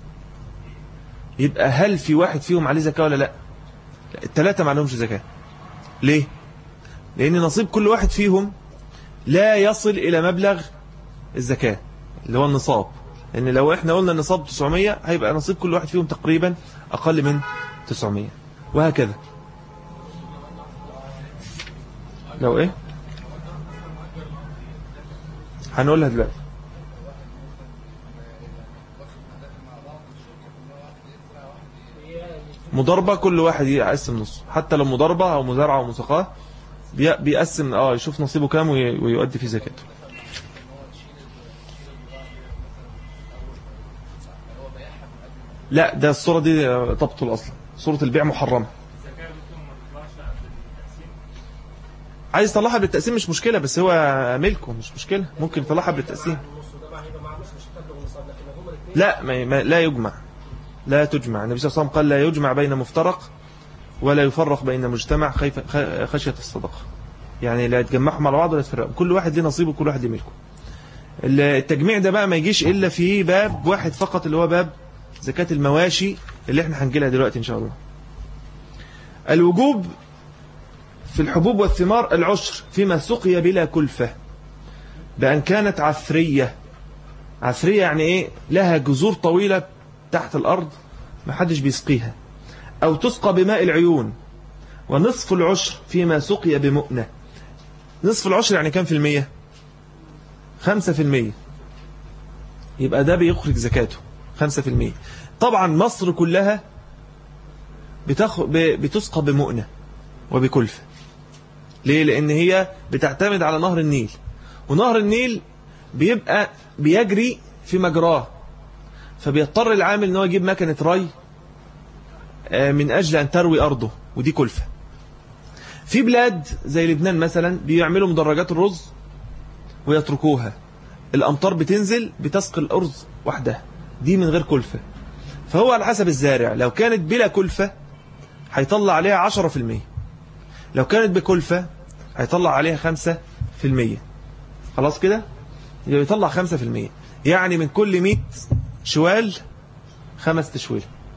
يبقى هل في واحد فيهم عليه زكاة ولا لا؟ الثلاثة ما عليهمش زكاة. ليه؟ لأن نصيب كل واحد فيهم لا يصل إلى مبلغ الزكاة اللي هو النصاب. لأن لو احنا قلنا النصاب تسعمائة هيبقى نصيب كل واحد فيهم تقريبا أقل من تسعمائة، وهكذا. لو ايه؟ هنقولها دلوقتي. مضاربة كل واحد يقسم نصه، حتى لو مضاربة أو مزارعة أو مساقاه بيقسم، اه يشوف نصيبه كام ويؤدي فيه زكاته. لا ده الصورة دي تبطل أصلا، صورة البيع محرمة. عايز يطلعها بالتقسيم مش مشكلة، بس هو ملكه مش مشكلة، ممكن يطلعها بالتقسيم. لا ما لا يجمع، لا تجمع. النبي صلى الله عليه وسلم قال لا يجمع بين مفترق ولا يفرق بين مجتمع خشية الصدقة. يعني لا يتجمعهم على بعض ولا يتفرقوا، كل واحد له نصيبه وكل واحد له ملكه. التجميع ده بقى ما يجيش إلا في باب واحد فقط، اللي هو باب زكاة المواشي اللي احنا هنجيلها دلوقتي إن شاء الله. الوجوب في الحبوب والثمار العشر فيما سقي بلا كلفة، بأن كانت عثرية. عثرية يعني إيه؟ لها جذور طويلة تحت الأرض ما حدش بيسقيها، أو تسقى بماء العيون. ونصف العشر فيما سقي بمؤنة. نصف العشر يعني كم في المية؟ خمسة في المية. يبقى ده بيخرج زكاته خمسة في المية. طبعا مصر كلها بتخ... بتسقى بمؤنة وبكلفة. ليه؟ لأن هي بتعتمد على نهر النيل، ونهر النيل بيبقى بيجري في مجراه، فبيضطر العامل ان هو يجيب مكنة ري من أجل أن تروي أرضه، ودي كلفة. في بلاد زي لبنان مثلا بيعملوا مدرجات الرز ويتركوها، الأمطار بتنزل بتسقي الأرز وحدها، دي من غير كلفة. فهو على حسب الزارع، لو كانت بلا كلفة هيطلع عليها عشرة في المية، لو كانت بكلفة هيطلع عليها خمسة في المية. خلاص كده يطلع خمسة في المية، يعني من كل مئة شوال خمس تشويل.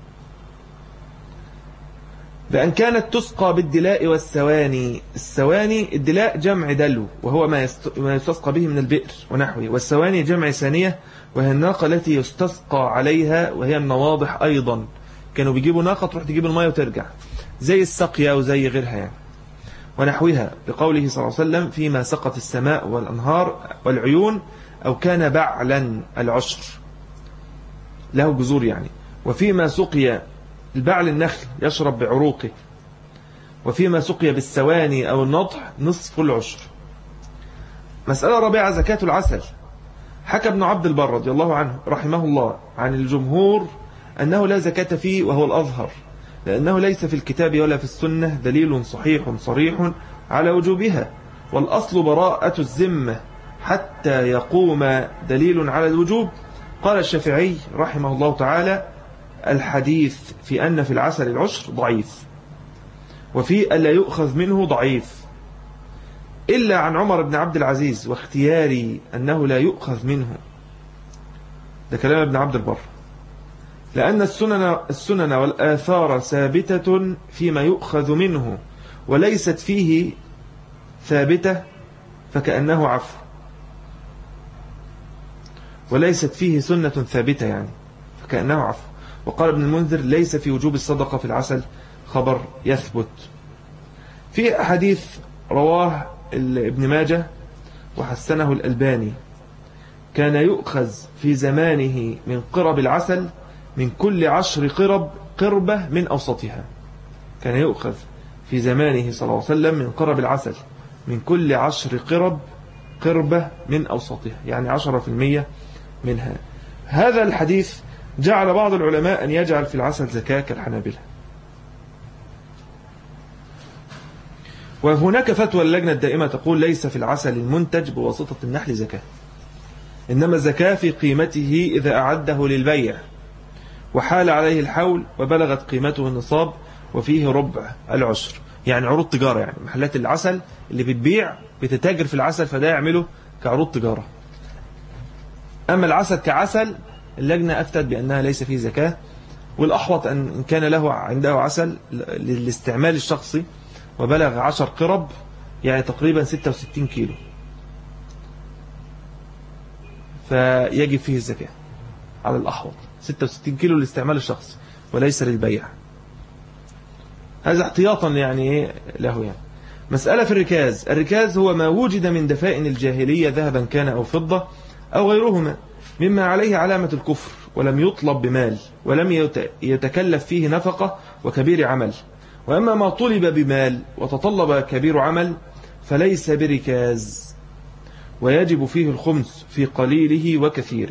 بأن كانت تسقى بالدلاء والسواني. السواني الدلاء جمع دلو، وهو ما يستسقى به من البئر ونحوه، والسواني جمع ثانية، وهي الناقة التي يستسقى عليها، وهي النواضح أيضا. كانوا بيجيبوا ناقة تروح تجيب المية وترجع، زي السقيا وزي غيرها يعني ونحوها، بقوله صلى الله عليه وسلم فيما سقت السماء والأنهار والعيون، أو كان بعلا العشر له جذور يعني. وفيما سقي البعل النخل يشرب بعروقه، وفيما سقي بالسواني أو النضح نصف العشر. مسألة رابعة زكاة العسل. حكى ابن عبد البر رضي الله عنه رحمه الله عن الجمهور أنه لا زكاة فيه، وهو الأظهر، لأنه ليس في الكتاب ولا في السنة دليل صحيح صريح على وجوبها، والأصل براءة الذمة حتى يقوم دليل على الوجوب. قال الشافعي رحمه الله تعالى الحديث في أن في العسل العشر ضعيف، وفي ألا يؤخذ منه ضعيف، إلا عن عمر بن عبد العزيز واختياري أنه لا يؤخذ منه. ده كلام ابن عبد البر. لأن السنن, السنن والآثار ثابتة فيما يؤخذ منه، وليست فيه ثابتة فكأنه عفو، وليست فيه سنة ثابتة يعني فكأنه عفو. وقال ابن المنذر ليس في وجوب الصدقة في العسل خبر يثبت. في حديث رواه ابن ماجه وحسنه الألباني، كان يؤخذ في زمانه من قرب العسل من كل عشر قرب قربة من أوسطها. كان يؤخذ في زمانه صلى الله عليه وسلم من قرب العسل من كل عشر قرب قربة من أوسطها، يعني عشرة في المية منها. هذا الحديث جعل بعض العلماء أن يجعل في العسل زكاة كالحنابلة. وهناك فتوى اللجنة الدائمة تقول ليس في العسل المنتج بواسطة النحل زكاة، إنما الزكاة في قيمته إذا أعده للبيع وحال عليه الحول وبلغت قيمته النصاب، وفيه ربع العشر، يعني عروض تجارة، يعني محلات العسل اللي بتبيع بتتاجر في العسل، فده يعمله كعروض تجارة. أما العسل كعسل اللجنة أفتت بأنها ليس فيه زكاة، والأحوط أن كان له عنده عسل للاستعمال الشخصي وبلغ عشر قرب، يعني تقريبا ستة وستين كيلو، فيجب فيه الزكاة على الأحوط. ستة وستين كيلو للاستعمال الشخصي وليس للبيع، هذا احتياطا يعني له يعني. مسألة في الركاز. الركاز هو ما وجد من دفائن الجاهلية ذهبا كان أو فضة أو غيرهما، مما عليه علامة الكفر، ولم يطلب بمال، ولم يتكلف فيه نفقة وكبير عمل. وأما ما طلب بمال وتطلب كبير عمل فليس بركاز، ويجب فيه الخمس في قليله وكثيره،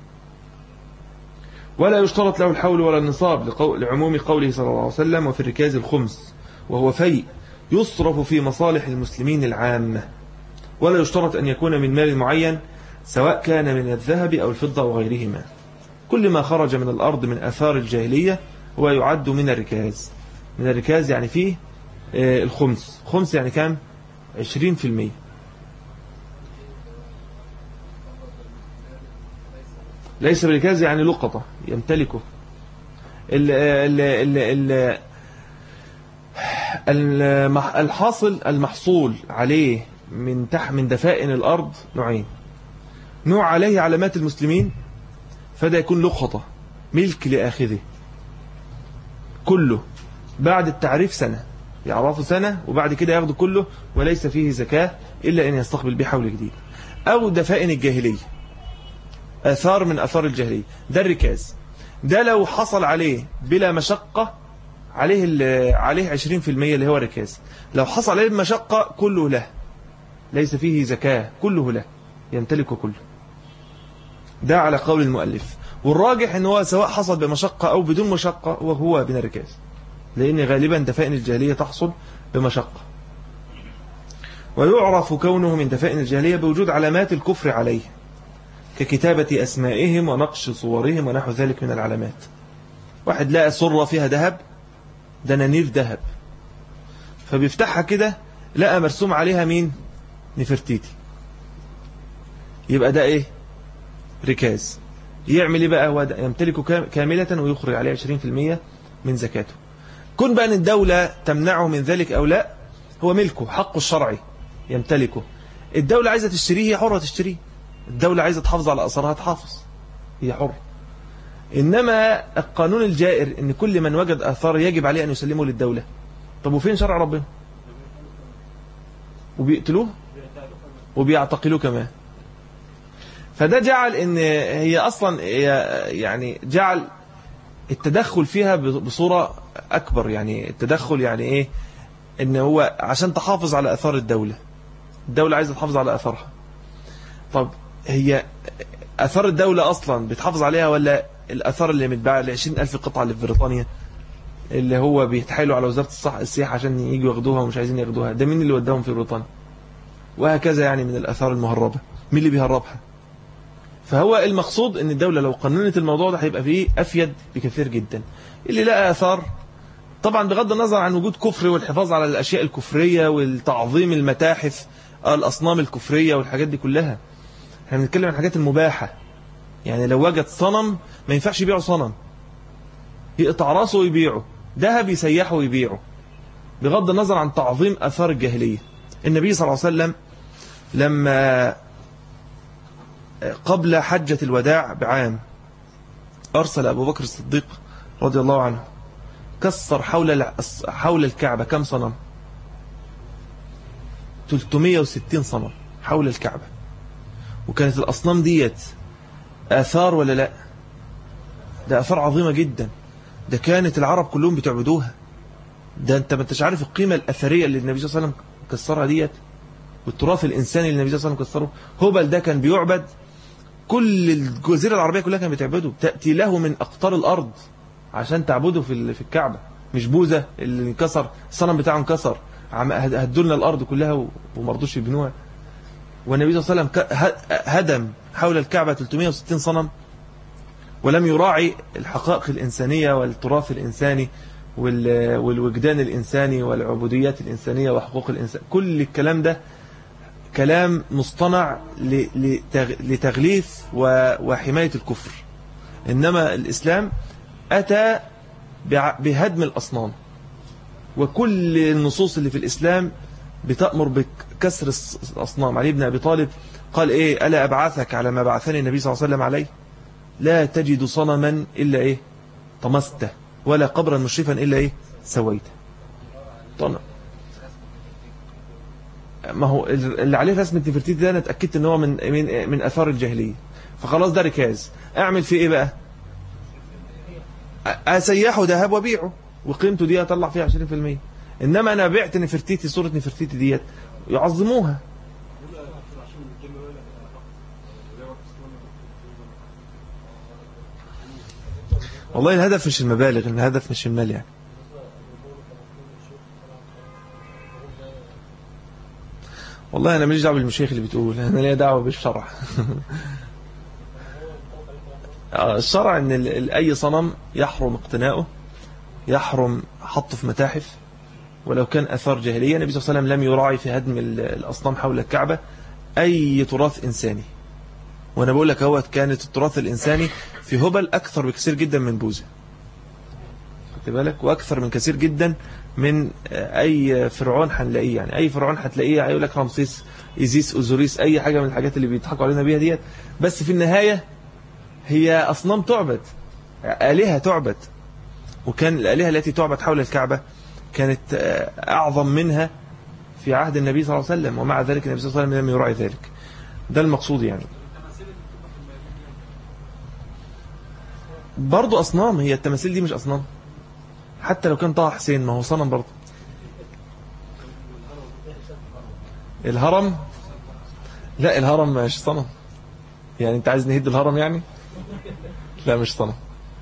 ولا يشترط له الحول ولا النصاب لعموم قوله صلى الله عليه وسلم وفي الركاز الخمس، وهو فيء يصرف في مصالح المسلمين العامة، ولا يشترط أن يكون من مال معين سواء كان من الذهب أو الفضة أو غيرهما. كل ما خرج من الأرض من آثار الجاهلية هو يعد من الركاز. من الركاز يعني فيه الخمس. خمس يعني كام؟ عشرين في المية. ليس بالكاز يعني لقطة يمتلكه. ال ال ال ال الحاصل المحصول عليه من تحت من دفائن الأرض نوعين. نوع عليه علامات المسلمين فده يكون لقطة ملك لآخذه كله بعد التعريف سنة، يعرفوا سنة وبعد كده ياخدوا كله وليس فيه زكاة إلا أن يستقبل به حول جديد. أو دفائن الجاهلية، آثار من آثار الجاهلية، ده الركاز. ده لو حصل عليه بلا مشقة عليه عليه عشرين في المية اللي هو ركاز. لو حصل عليه بمشقة كله له، ليس فيه زكاة، كله له يمتلكه كله. ده على قول المؤلف، والراجح ان هو سواء حصل بمشقة او بدون مشقة وهو من الركاز، لان غالبا دفائن الجاهلية تحصل بمشقة. ويعرف كونه من دفائن الجاهلية بوجود علامات الكفر عليه ككتابة أسمائهم ونقش صورهم ونحو ذلك من العلامات. واحد لقى صرة فيها ذهب، دنانير ذهب، فبيفتحها كده لقى مرسوم عليها مين؟ نفرتيتي، يبقى ده ايه؟ ركاز. يعمل ايه بقى؟ هو يمتلكه كاملة ويخرج عليه عشرين في المية من زكاته. كن بقى ان الدولة تمنعه من ذلك او لا، هو ملكه، حقه الشرعي يمتلكه. الدولة عايزة تشتريه هي حرة تشتريه، الدولة عايزة تحافظ على أثرها تحافظ، هي حرة. إنما القانون الجائر إن كل من وجد آثار يجب عليه أن يسلمه للدولة. طب وفين شرع ربنا؟ وبيقتلوه وبيعتقلوه كمان. فده جعل إن هي أصلا يعني جعل التدخل فيها بصورة أكبر. يعني التدخل يعني إيه؟ إن هو عشان تحافظ على آثار الدولة، الدولة عايزة تحافظ على آثارها. طب هي أثار الدولة أصلا بتحافظ عليها ولا الأثار اللي متباعة لعشرين ألف قطعة اللي في بريطانيا اللي هو بيتحايلوا على وزارة الصحة السياحة عشان ييجوا ياخدوها ومش عايزين ياخدوها؟ ده مين اللي وداهم في بريطانيا؟ وهكذا يعني من الأثار المهربة، مين اللي بيهربها؟ فهو المقصود ان الدولة لو قننت الموضوع ده هيبقى فيه أفيد بكثير جدا. اللي لقى أثار طبعا بغض النظر عن وجود كفر والحفاظ على الأشياء الكفرية والتعظيم المتاحف الأصنام الكفرية والحاجات دي كلها، احنا بنتكلم عن الحاجات المباحة. يعني لو وجد صنم ما ينفعش يبيعه صنم، يقطع راسه ويبيعه، ذهب يسيحه ويبيعه، بغض النظر عن تعظيم أثار الجاهلية. النبي صلى الله عليه وسلم لما قبل حجة الوداع بعام أرسل أبو بكر الصديق رضي الله عنه كسر حول حول الكعبة كم صنم؟ ثلاثمائة وستين صنم حول الكعبة. وكانت الأصنام ديت آثار ولا لا؟ ده آثار عظيمة جدا، ده كانت العرب كلهم بتعبدوها. ده انت ما انتش عارف القيمة الأثرية اللي النبي صلى الله عليه وسلم كسرها ديت، والتراث الإنساني اللي النبي صلى الله عليه وسلم كسره. هبل ده كان بيعبد، كل الجزيرة العربية كلها كانت بتعبده، تأتي له من أقطار الأرض عشان تعبده في في الكعبة. مش بوزة اللي انكسر الصنم بتاعه انكسر، هدولنا الأرض كلها ومرضوش يبنوها. والنبي صلى الله عليه وسلم هدم حول الكعبة ثلاثمائة وستين صنم ولم يراعي الحقائق الإنسانية والتراث الإنساني والوجدان الإنساني والعبوديات الإنسانية وحقوق الإنسان. كل الكلام ده كلام مصطنع لتغليف وحماية الكفر. إنما الإسلام أتى بهدم الأصنام، وكل النصوص اللي في الإسلام بتأمر بكسر الأصنام. علي بن أبي طالب قال إيه؟ ألا أبعثك على ما بعثني النبي صلى الله عليه وسلم عليه؟ لا تجد صنما إلا إيه؟ طمسته، ولا قبرا مشرفا إلا إيه؟ سويته. طنع. ما هو اللي عليه رسمة نفرتيتي ده أنا اتأكدت إن هو من من من آثار الجاهلية، فخلاص ده ركاز. أعمل فيه إيه بقى؟ أسيحه ذهب وبيعه وقيمته دي أطلع فيها عشرين في المية. إنما أنا بعت نفرتيتي، صورة نفرتيتي ديت يعظموها. والله الهدف مش المبالغ، الهدف مش المال يعني. والله أنا ماليش دعوة بالمشايخ اللي بتقول، أنا ليا دعوة بالشرع. الشرع إن أي صنم يحرم اقتناؤه، يحرم حطه في متاحف، ولو كان أثار جاهلية. النبي صلى الله عليه وسلم لم يراعي في هدم الأصنام حول الكعبة أي تراث إنساني. وأنا بقول لك هو كانت التراث الإنساني في هبل أكثر بكثير جدا من بوذا، خد بالك، وأكثر من كثير جدا من أي فرعون هنلاقيه. يعني أي فرعون هتلاقيه هيقول لك رمسيس، إيزيس، أوزوريس، أي حاجة من الحاجات اللي بيضحكوا علينا بيها ديت، بس في النهاية هي أصنام تعبد، آلهة تعبد. وكان الآلهة التي تعبد حول الكعبة كانت أعظم منها في عهد النبي صلى الله عليه وسلم، ومع ذلك النبي صلى الله عليه وسلم لم يراعي ذلك. ده المقصود يعني. برضو أصنام، هي التماثيل دي مش أصنام؟ حتى لو كان طه حسين ما هو صنم برضو. الهرم، لا الهرم مش صنم. يعني انت عايز نهد الهرم يعني؟ لا مش صنم.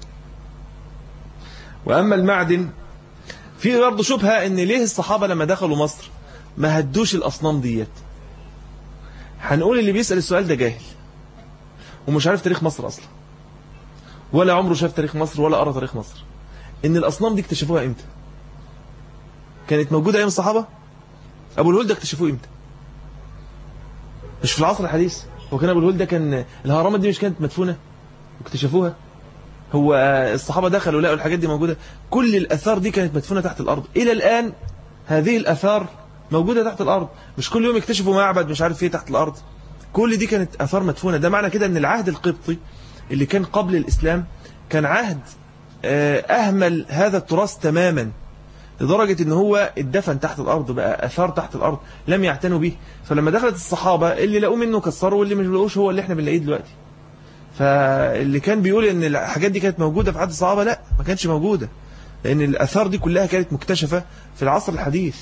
وأما المعدن في برضه شبهة ان ليه الصحابة لما دخلوا مصر ما هدوش الأصنام ديت. هنقول اللي بيسأل السؤال ده جاهل ومش عارف تاريخ مصر أصلا، ولا عمره شاف تاريخ مصر ولا قرأ تاريخ مصر. ان الأصنام دي اكتشفوها امتى؟ كانت موجودة ايام الصحابة؟ أبو الهول ده اكتشفوه امتى؟ مش في العصر الحديث. هو كان أبو الهول ده كان الهرمات دي مش كانت مدفونة واكتشفوها؟ هو الصحابة دخلوا لقوا الحاجات دي موجودة. كل الأثار دي كانت مدفونة تحت الأرض إلى الآن. هذه الأثار موجودة تحت الأرض، مش كل يوم يكتشفوا معبد مش عارف ايه تحت الأرض. كل دي كانت أثار مدفونة. ده معنى كده أن العهد القبطي اللي كان قبل الإسلام كان عهد أهمل هذا التراث تماما، لدرجة ان هو اتدفن تحت الأرض، بقى أثار تحت الأرض لم يعتنوا به. فلما دخلت الصحابة اللي لقوا منه كسروا، واللي مش لقوش هو اللي احنا بنلاقيه دلوقتي. فاللي كان بيقول ان الحاجات دي كانت موجودة في عهد الصحابة، لا ما كانتش موجودة، لأن الأثار دي كلها كانت مكتشفة في العصر الحديث.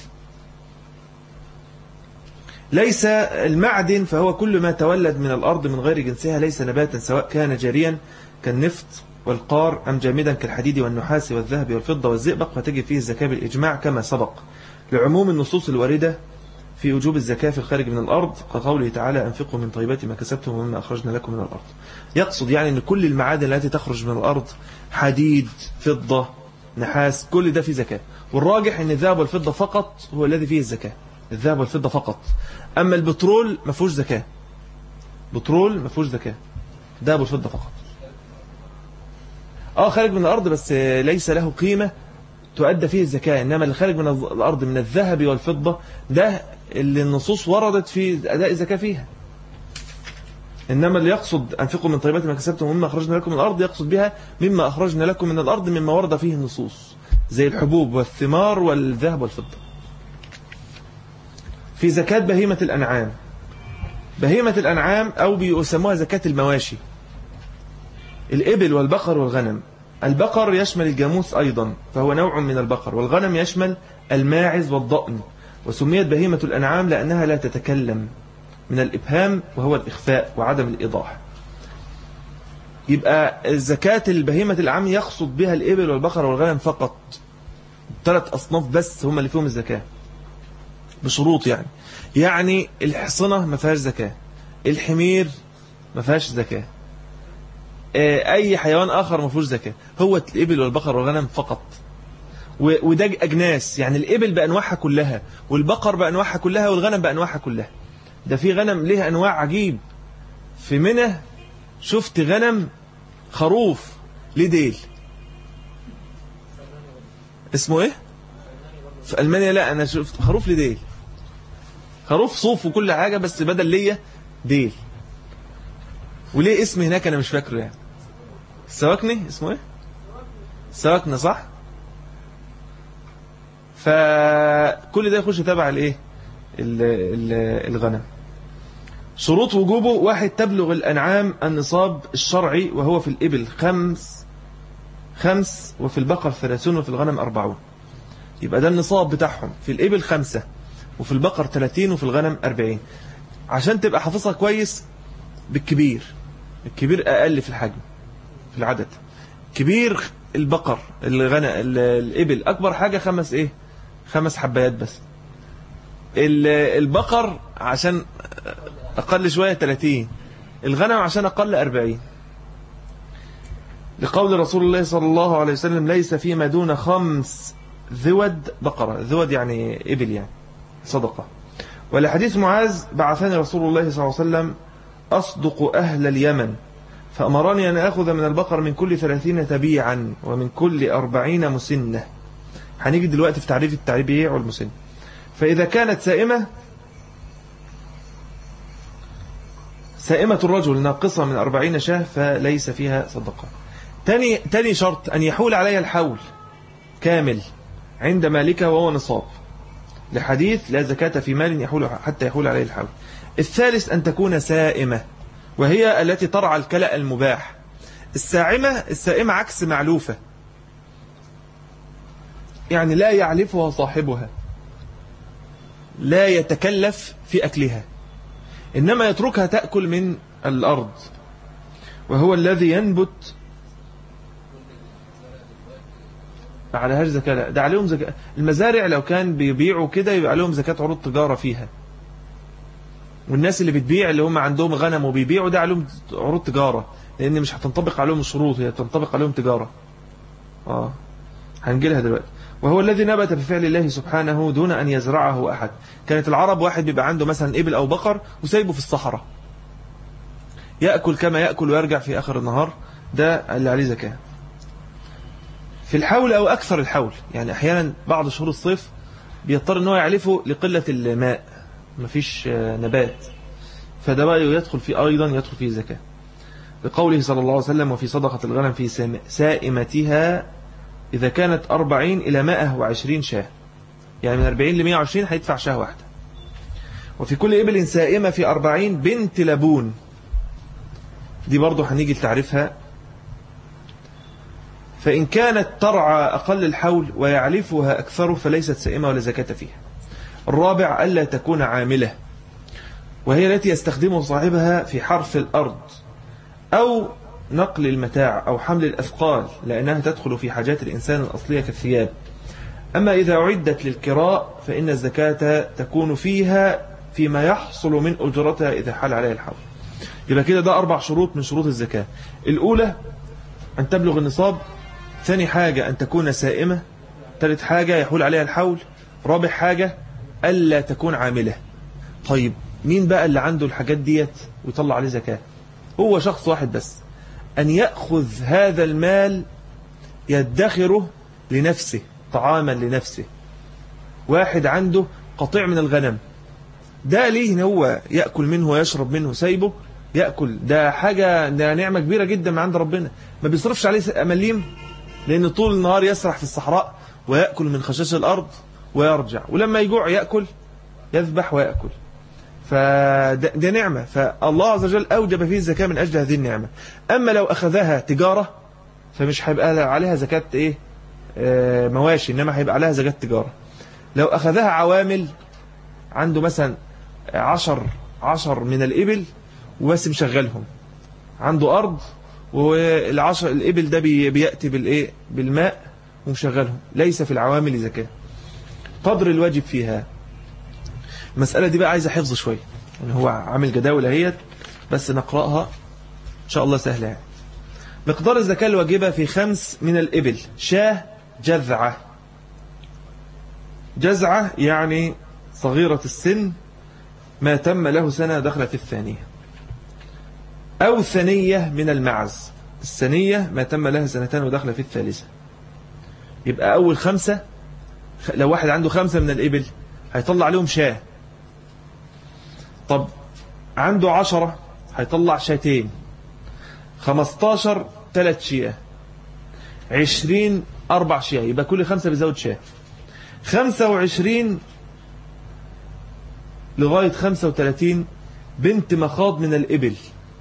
ليس المعدن فهو كل ما تولد من الأرض من غير جنسها، ليس نباتا سواء كان جاريا كالنفط والقار أم جامدا كالحديد والنحاس والذهب والفضة والزئبق، فتجب فيه الزكاة بالإجماع كما سبق، لعموم النصوص الواردة في وجوب الزكاة في الخارج من الأرض، كقوله تعالى أنفقوا من طيبات ما كسبتم ومما أخرجنا لكم من الأرض. يقصد يعني أن كل المعادن التي تخرج من الأرض، حديد، فضة، نحاس، كل ده فيه زكاة. والراجح أن الذهب والفضة فقط هو الذي فيه الزكاة، الذهب والفضة فقط. أما البترول ما فيهوش زكاة، بترول ما فيهوش زكاة، ذهب والفضة فقط. اه خارج من الأرض بس ليس له قيمة تؤدى فيه الزكاة. إنما اللي خارج من الأرض من الذهب والفضة ده اللي النصوص وردت في أداء الزكاة فيها. إنما اللي يقصد أنفقوا من طيبات ما كسبتم ومما أخرجنا لكم من الأرض، يقصد بها مما أخرجنا لكم من الأرض مما ورد فيه النصوص، زي الحبوب والثمار والذهب والفضة. في زكاة بهيمة الأنعام، بهيمة الأنعام أو بيسموها زكاة المواشي، الإبل والبقر والغنم. البقر يشمل الجاموس أيضا فهو نوع من البقر، والغنم يشمل الماعز والضأن. وسميت بهيمة الأنعام لأنها لا تتكلم، من الإبهام وهو الإخفاء وعدم الإيضاح. يبقى الزكاة البهيمة الأنعام يقصد بها الإبل والبقر والغنم فقط، ثلاث أصناف بس هم اللي فيهم الزكاة بشروط. يعني يعني الحصنة ما فيهاش زكاة، الحمير ما فيهاش زكاة، أي حيوان آخر ما فيهوش زكاة، هو الإبل والبقر والغنم فقط. وده أجناس، يعني الإبل بأنواعها كلها، والبقر بأنواعها كلها، والغنم بأنواعها كلها. ده في غنم ليه أنواع عجيب. في منى شفت غنم خروف ليه ديل، اسمه إيه؟ في ألمانيا لا، أنا شفت خروف ليه ديل، خروف صوف وكل حاجة، بس بدل ليه ديل. وليه اسم هناك أنا مش فاكره يعني، السواكني اسمه إيه؟ السواكنة صح؟ فكل ده يخش تبع الايه الغنم. شروط وجوبه: واحد، تبلغ الأنعام النصاب الشرعي وهو في الإبل خمس خمس وفي البقر ثلاثون وفي الغنم أربعون. يبقى ده النصاب بتاعهم، في الإبل خمسة وفي البقر ثلاثين وفي الغنم أربعين. عشان تبقى حافظها كويس بالكبير، الكبير أقل في الحجم في العدد. كبير البقر الغنم الإبل أكبر حاجة خمس إيه خمس حبايات بس. البقر عشان أقل شوية ثلاثين، الغنم عشان أقل أربعين، لقول رسول الله صلى الله عليه وسلم: ليس فيما دون خمس ذود بقرة، ذود يعني إبل يعني صدقة. ولحديث معاذ بعثني رسول الله صلى الله عليه وسلم أصدق أهل اليمن فأمرني أن أخذ من البقر من كل ثلاثين تبيعا ومن كل أربعين مسنة. هنيجي دلوقتي في تعريف التبيع والمسنة. فإذا كانت سائمة سائمة الرجل ناقصة من أربعين شاه فليس فيها صدقة. تاني, تاني شرط أن يحول عليها الحول كامل عند مالكه وهو نصاب، لحديث لا زكاة في مال يحول حتى يحول عليه الحول. الثالث أن تكون سائمة وهي التي ترعى الكلأ المباح. الساعمة السائمة عكس معلوفة، يعني لا يعلفها صاحبها، لا يتكلف في أكلها، إنما يتركها تأكل من الأرض، وهو الذي ينبت عليهاش زكاة. لا ده عليهم زكاة. المزارع لو كان بيبيعوا كده يبقى عليهم زكاة عروض تجارة فيها، والناس اللي بتبيع اللي هم عندهم غنم وبيبيعوا ده عليهم عروض تجارة، لأن مش هتنطبق عليهم الشروط، هي تنطبق عليهم تجارة. آه هنجيلها دلوقتي. وهو الذي نبت بفعل الله سبحانه دون أن يزرعه أحد. كانت العرب واحد بيبقى عنده مثلا إبل أو بقر وسايبه في الصحراء يأكل كما يأكل ويرجع في آخر النهار، ده اللي عليه زكاة. في الحول أو أكثر الحول، يعني أحيانا بعض شهور الصيف بيضطر أنه يعلفه لقلة الماء، مفيش نبات، فده بقى يدخل فيه أيضا يدخل فيه زكاة، لقوله صلى الله عليه وسلم وفي صدقة الغنم في سائمتها إذا كانت أربعين إلى مائة وعشرين شاه، يعني من أربعين لمائة وعشرين هيدفع شاه واحدة. وفي كل إبل سائمة في أربعين بنت لبون، دي برضو هنيجي لتعرفها. فإن كانت ترعى أقل الحول ويعلفها أكثر فليست سائمة ولا زكاة فيها. الرابع ألا تكون عاملة، وهي التي يستخدمه صاحبها في حرث الأرض أو نقل المتاع أو حمل الأثقال، لأنها تدخل في حاجات الإنسان الأصلية كالثياب. أما إذا أعدت للكراء فإن الزكاة تكون فيها فيما يحصل من أجرتها إذا حال عليها الحول. يبقى كده ده أربع شروط من شروط الزكاة. الأولى أن تبلغ النصاب، ثاني حاجة أن تكون سائمة، ثالث حاجة يحول عليها الحول، رابع حاجة ألا تكون عاملة. طيب مين بقى اللي عنده الحاجات ديت ويطلع عليه زكاة؟ هو شخص واحد بس، أن يأخذ هذا المال يدخره لنفسه طعاما لنفسه. واحد عنده قطيع من الغنم، ده ليه هو يأكل منه ويشرب منه، سايبه يأكل، ده حاجة، ده نعمة كبيرة جدا من عند ربنا، ما بيصرفش عليه أمليم، لأن طول النهار يسرح في الصحراء ويأكل من خشاش الأرض ويرجع، ولما يجوع يأكل، يذبح ويأكل، فده نعمة، فالله عز وجل أوجب فيه الزكاة من أجل هذه النعمة. أما لو أخذها تجارة فمش هيبقى عليها زكاة إيه؟ آه مواشي، إنما هيبقى عليها زكاة تجارة. لو أخذها عوامل، عنده مثلا عشر عشر من الإبل وبس مشغلهم، عنده أرض والعشر الإبل ده بيأتي بالإيه؟ بالماء ومشغلهم، ليس في العوامل زكاة. قدر الواجب فيها، المسألة دي بقى عايزة حفظ شوية، يعني هو عامل جداول اهيت بس نقرأها إن شاء الله سهلة. يعني مقدار الزكاة الواجبة في خمس من الإبل: شاه جذعة، جذعة يعني صغيرة السن ما تم له سنة دخلت الثانية، أو ثنية من المعز، الثنية ما تم لها سنتان ودخل في الثالثة. يبقى أول خمسة، لو واحد عنده خمسة من الإبل هيطلع عليهم شاه. طب عنده عشرة هيطلع شاتين، خمستاشر ثلاث شياه، عشرين أربع شياه، يبقى كل خمسة بيزود شاه. خمسة وعشرين لغاية خمسة وثلاثين بنت مخاض من الإبل،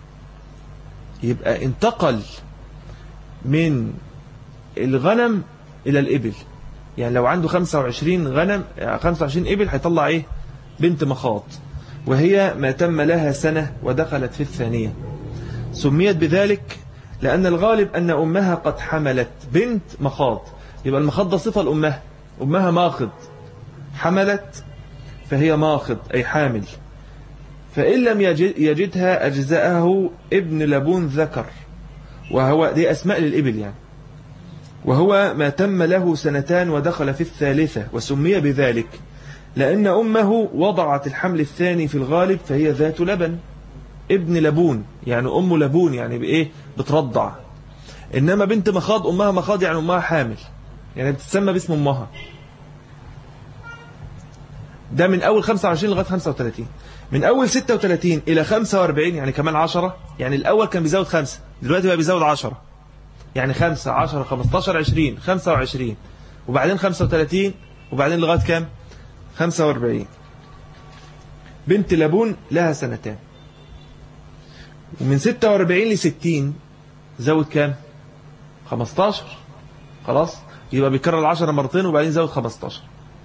يبقى انتقل من الغنم إلى الإبل. يعني لو عنده خمسة وعشرين غنم، خمسة وعشرين إبل، هيطلع إيه؟ بنت مخاض، وهي ما تم لها سنة ودخلت في الثانية. سميت بذلك لأن الغالب أن أمها قد حملت بنت مخاض، يبقى المخاض ده صفة لأمها، أمها ماخض، حملت فهي ماخض أي حامل. فإن لم يجدها أجزاءه ابن لبون ذكر، وهو دي أسماء للإبل يعني، وهو ما تم له سنتان ودخل في الثالثة، وسمي بذلك لأن أمه وضعت الحمل الثاني في الغالب فهي ذات لبن، ابن لبون يعني أم لبون يعني بإيه بترضع. إنما بنت مخاض أمها مخاض يعني أمها حامل، يعني بتتسمى باسم أمها. ده من أول خمسة وعشرين لغاية خمسة وثلاثين. من أول ستة وثلاثين إلى خمسة وأربعين يعني كمان عشرة، يعني الأول كان بيزود خمسة دلوقتي بقى بيزود عشرة، يعني خمسة عشرة خمستاشر عشرين خمسة وعشرين، وبعدين خمسة وثلاثين، وبعدين لغاية كام خمسة وأربعين. بنت لبون لها سنتين. ومن ستة وأربعين لستين زود كام خمستاشر، خلاص يبقى بيكرر العشرة مرتين وبعدين زود خمستاشر.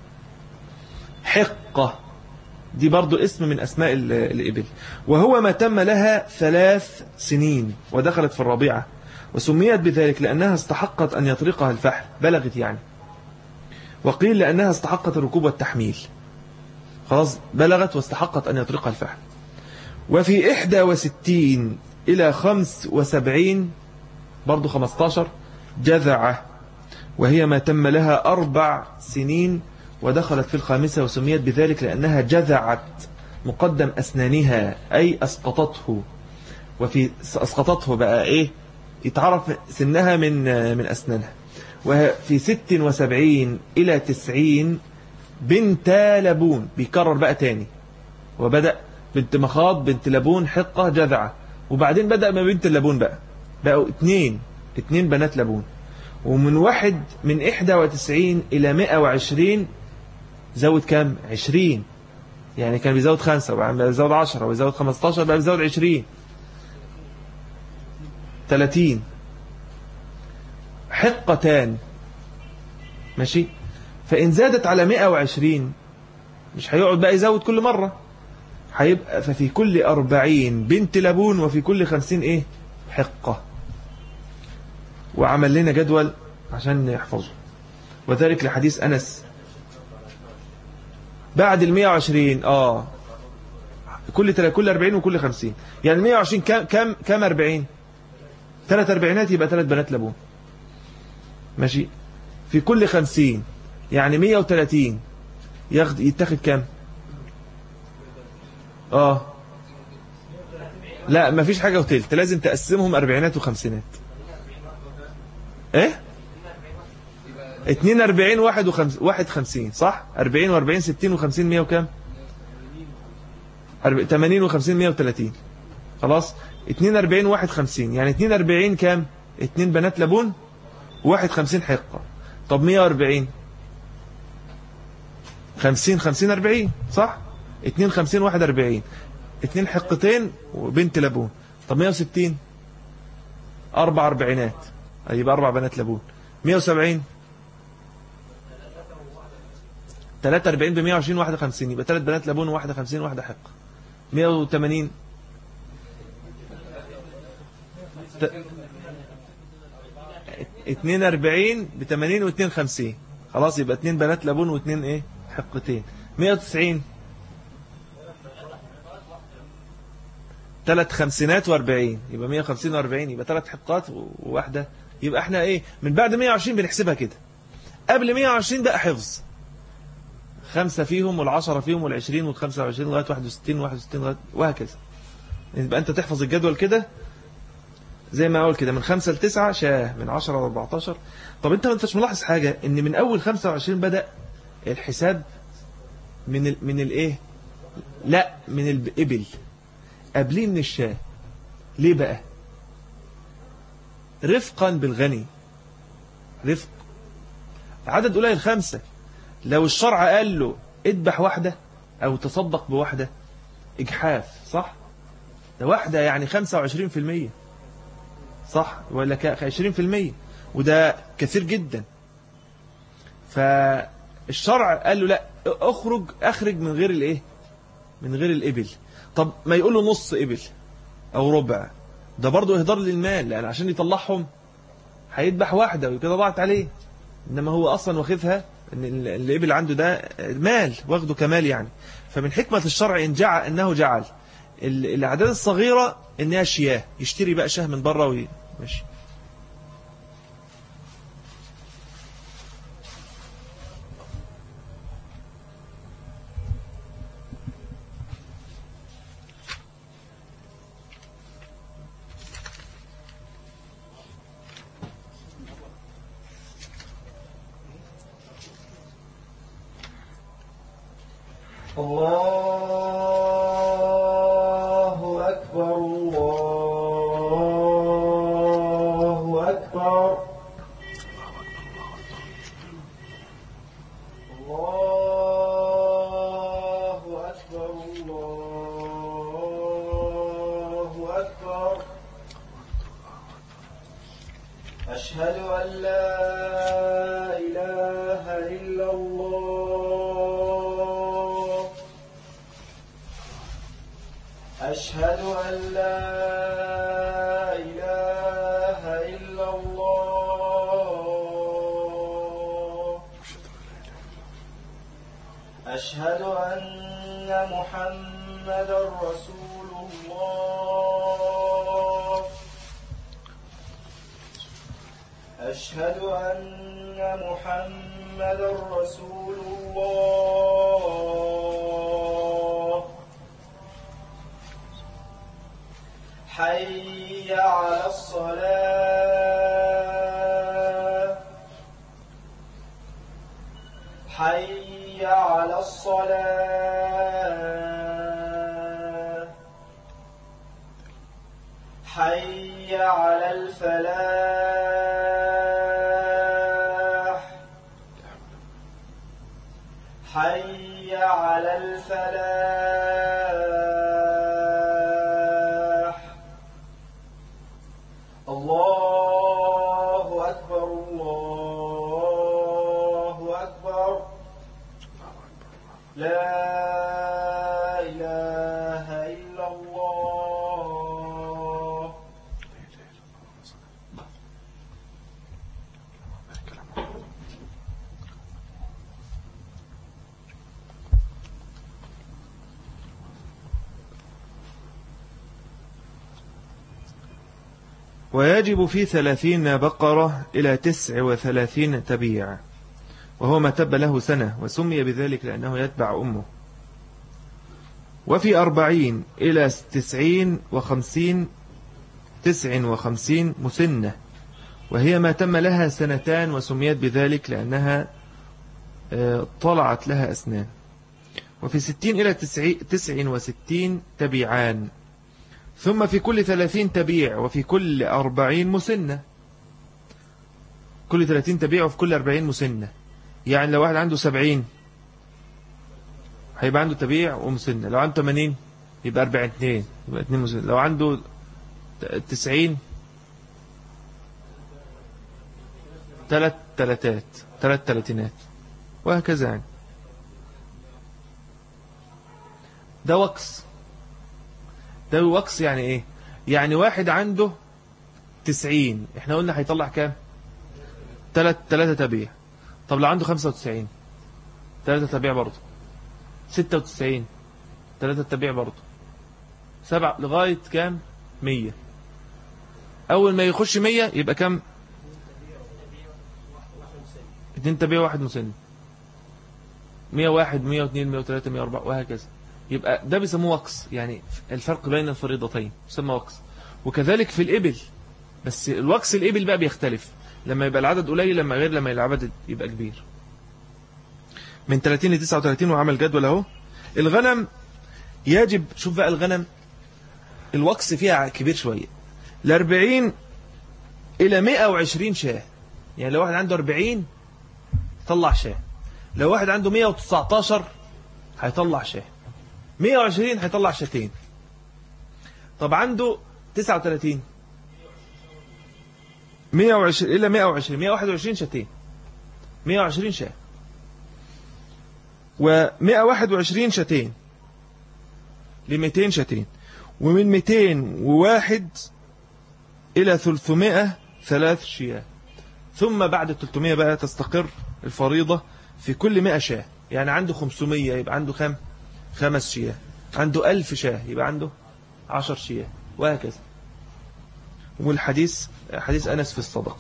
حقة دي برضو اسم من أسماء الإبل. وهو ما تم لها ثلاث سنين ودخلت في الرابعة، وسميت بذلك لأنها استحقت أن يطرقها الفحل، بلغت يعني. وقيل لأنها استحقت الركوب والتحميل، خلاص بلغت واستحقت أن يطرقها الفحل. وفي إحدى وستين إلى خمس وسبعين برضو خمستاشر جذعة، وهي ما تم لها أربع سنين ودخلت في الخامسة، وسميت بذلك لأنها جذعت مقدم أسنانها أي أسقطته. وفي أسقطته بقى إيه يتعرف سنها من من أسنانها. وفي ست وسبعين إلى تسعين بنت لبون، بيكرر بقى تاني، وبدأ بنت مخاض بنت لبون حقة جذعة، وبعدين بدأ ما بنت اللبون بقى بقوا اتنين اتنين بنات لبون. ومن واحد من إحدى وتسعين إلى مئة وعشرين زود كام عشرين، يعني كان بيزود خمسة وبعدين بيزود عشرة وبيزود خمستاشر بقى بيزود عشرين ثلاثين. حقتان ماشي. فإن زادت على مئة وعشرين مش هيقعد بقى يزود كل مرة، هيبقى ففي كل أربعين بنت لبون وفي كل خمسين إيه حقة. وعمل لنا جدول عشان نحفظه، وذلك لحديث أنس بعد المئة وعشرين آه كل تل... كل أربعين وكل خمسين، يعني المئة وعشرين كم كم كم أربعين ثلاث أربعينات يبقى ثلاث بنات لبون ماشي. في كل خمسين يعني مئة وثلاثين ياخد يتاخد كام اه لا مفيش حاجة وتلت، لازم تقسمهم أربعينات وخمسينات. ايه اتنين أربعين واحد وخمس واحد خمسين صح. أربعين وأربعين ستين وخمسين مئة وكام تمانين وخمسين مئة وثلاثين. خلاص اتنين أربعين واحد خمسين يعني اتنين أربعين كام اتنين بنات لبون واحد خمسين حقة. طب مئة وأربعين خمسين خمسين أربعين صح. اتنين خمسين واحد أربعين اتنين حقتين وبنت لبون. طب مئة وستين أربع أربعينات يبقى أربع بنات لبون. مئة وسبعين ثلاثة وأربعين بمئة وعشرين واحد وخمسين يبقى ثلاث بنات لبون وواحد وخمسين واحدة حقة. مئة وثمانين اتنين أربعين بثمانين واثنين خمسين خلاص يبقى اتنين بنات لبون واثنين ايه حقتين. مئة وتسعين ثلاث خمسينات واربعين يبقى مئة وخمسين واربعين يبقى ثلاث حقات وواحدة. يبقى احنا ايه من بعد مئة وعشرين بنحسبها كده. قبل مئة وعشرين بقى حفظ، خمسة فيهم والعشرة فيهم والعشرين والخمسة وعشرين لغاية واحد وستين وواحد وستين وهكذا. يبقى انت تحفظ الجدول كده زي ما اقول كده من خمسة لتسعة شاه، من عشرة لأربعتاشر. طب انت ما انتش ملاحظ حاجة ان من اول خمسة وعشرين بدأ الحساب من ال من الايه لا من الابل قبلين من الشاه. ليه بقى؟ رفقا بالغني، رفق عدد قليل خمسة. لو الشرع قال له اذبح واحدة او تصدق بواحدة اجحاف صح. ده واحدة يعني خمسة وعشرين في المية صح ولا عشرين في المية، وده كثير جدا. فالشرع قال له لا اخرج اخرج من غير الايه من غير الابل. طب ما يقول له نص ابل او ربع، ده برضه اهدار للمال، لان عشان يطلعهم هيذبح واحدة وكده ضاعت عليه. انما هو اصلا واخذها ان الابل عنده ده مال واخده كمال يعني. فمن حكمة الشرع ان جعل انه جعل الاعداد الصغيرة انها شياه، يشتري بقى شاه من بره وماشي. الله أكبر الله أكبر الله أكبر الله أكبر أشهد أن لا إله إلا الله أشهد أن لا إله إلا الله أشهد أن محمدا رسول الله أشهد أن محمدا رسول الله حي على الصلاة حي على الصلاة حي على الفلاح حي على الفلاح الله أكبر الله أكبر لا إله إلا الله ويجب في ثلاثين بقرة إلى تسع وثلاثين تبيع، وهو ما تب له سنة، وسمي بذلك لأنه يتبع أمه. وفي أربعين إلى تسعين وخمسين تسع وخمسين مسنة، وهي ما تم لها سنتان، وسميت بذلك لأنها طلعت لها أسنان. وفي ستين إلى تسع وستين تبيعان، ثم في كل ثلاثين تبيع، وفي كل أربعين مسنة. كل ثلاثين تبيع وفي كل أربعين مسنة، يعني لو واحد عنده سبعين هيبقى عنده تبيع ومسنة، لو عنده ثمانين يبقى أربعين اثنين يبقى اثنين مسنة، لو عنده تسعين ثلاث ثلاثات ثلاث ثلاثينات، وهكذا. يعني ده وقص. ده وقص يعني ايه؟ يعني واحد عنده تسعين، احنا قلنا هيطلع كام؟ ثلاث ثلاثة تبيع. طب لو عنده خمسة وتسعين ثلاثة تبيع برضه. ستة وتسعين ثلاثة تبيع برضه. سبعة لغاية كام؟ مية. اول ما يخش مية يبقى كام؟ اتنين تبيع واحد مسن. مية واحد مية واثنين مية وثلاثة مية وأربعة وهكذا. يبقى ده بيسموه وقص، يعني الفرق بين الفريضتين يسمى وقص. وكذلك في الإبل، بس الوقص الإبل بقى بيختلف لما يبقى العدد قليل، لما غير لما العدد يبقى كبير. من ثلاثين ل تسعة وثلاثين وعمل جدول اهو. الغنم يجب، شوف بقى الغنم الوقص فيها كبير شوية، ل أربعين إلى مئة وعشرين شاه. يعني لو واحد عنده أربعين طلع شاه، لو واحد عنده مئة وتسعتاشر هيطلع شاه، مئة وعشرين هيطلع شاتين. طب عنده تسعة وثلاثين مئة وعشرين إلى مئة وعشرين مئة وواحد وعشرين شاتين، مئة وعشرين شاه، ومئة وواحد وعشرين شاتين لمئتين شاتين، ومن مئتين وواحد إلى ثلاثمائة ثلاث شياه. ثم بعد ثلاثمائة بقى تستقر الفريضة في كل مئة شاه. يعني عنده خمسمائة يبقى عنده خم خمس شياه، عنده ألف شاه يبقى عنده عشر شياه، وهكذا. والحديث حديث أنس في الصدقة.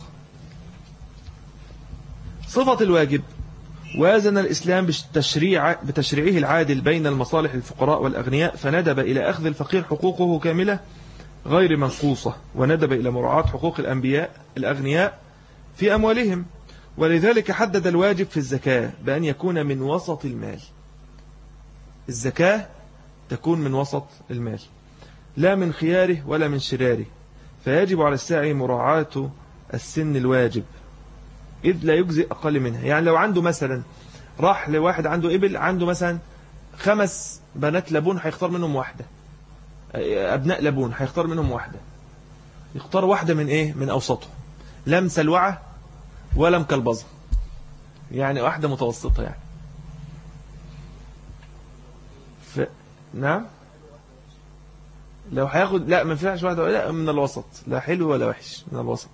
صفة الواجب: وازن الإسلام بتشريع بتشريعه العادل بين المصالح الفقراء والأغنياء، فندب إلى أخذ الفقير حقوقه كاملة غير منقوصة، وندب إلى مراعاة حقوق الأنبياء الأغنياء في أموالهم. ولذلك حدد الواجب في الزكاة بأن يكون من وسط المال. الزكاة تكون من وسط المال لا من خياره ولا من شراره، فيجب على الساعي مراعاة السن الواجب إذ لا يجزئ أقل منها. يعني لو عنده مثلا راح لواحد عنده إبل، عنده مثلا خمس بنات لبون، هيختار منهم واحدة، أبناء لبون هيختار منهم واحدة، يختار واحدة من إيه؟ من أوسطه، لا مسلوعة ولا مكلبظة، يعني واحدة متوسطة يعني. ف... نعم لو هياخد، لا ما فيهاش واحدة، لا من الوسط، لا حلو ولا وحش، من الوسط.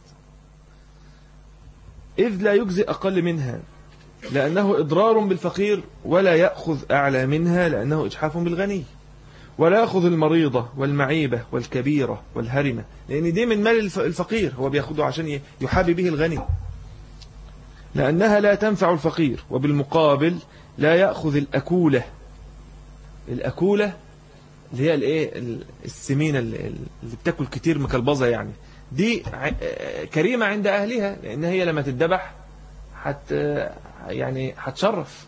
إذ لا يجزئ أقل منها لأنه إضرار بالفقير، ولا يأخذ أعلى منها لأنه إجحاف بالغني، ولا يأخذ المريضة والمعيبة والكبيرة والهرمة، لأن دي من مال الفقير، هو بيأخذه عشان يحابي به الغني، لأنها لا تنفع الفقير. وبالمقابل لا يأخذ الأكولة، الأكولة اللي هي الايه السمينة اللي بتاكل كتير مكلبظة، يعني دي كريمة عند أهلها، لأن هي لما تتذبح حت يعني هتشرف.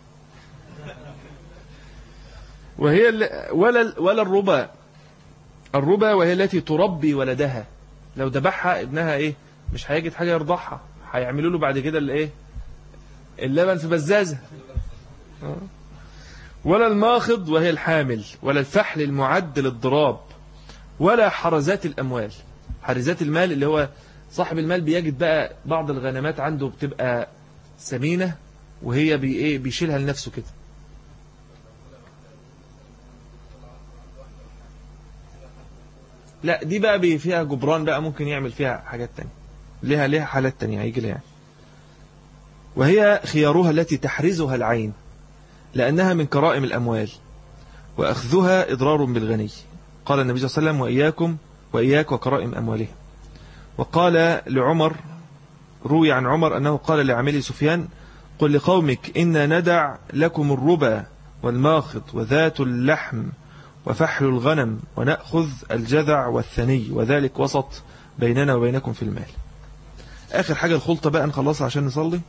وهي ولا ولا الربا، الربا وهي التي تربي ولدها، لو ذبحها ابنها ايه مش هيجد حاجة يرضعها، هيعملوا له بعد كده الايه اللبن في بزازة. ولا الماخض وهي الحامل، ولا الفحل المعد للضراب، ولا حرزات الأموال. حرزات المال اللي هو صاحب المال بيجد بقى بعض الغنمات عنده بتبقى سمينة وهي بي ايه بيشيلها لنفسه كده. لا دي بقى فيها جبران بقى، ممكن يعمل فيها حاجات تانية، لها لها حالات تانية هيجي لها يعني. وهي خيارها التي تحرزها العين لأنها من كرائم الأموال، وأخذها إضرار بالغني. قال النبي صلى الله عليه وسلم وإياكم وإياك وكرائم أموالهم. وقال لعمر، روي عن عمر أنه قال لعملي سفيان قل لقومك إن ندع لكم الربا والماخض وذات اللحم وفحل الغنم ونأخذ الجذع والثني، وذلك وسط بيننا وبينكم في المال. آخر حاجة الخلطة بقى نخلصها عشان نصلي.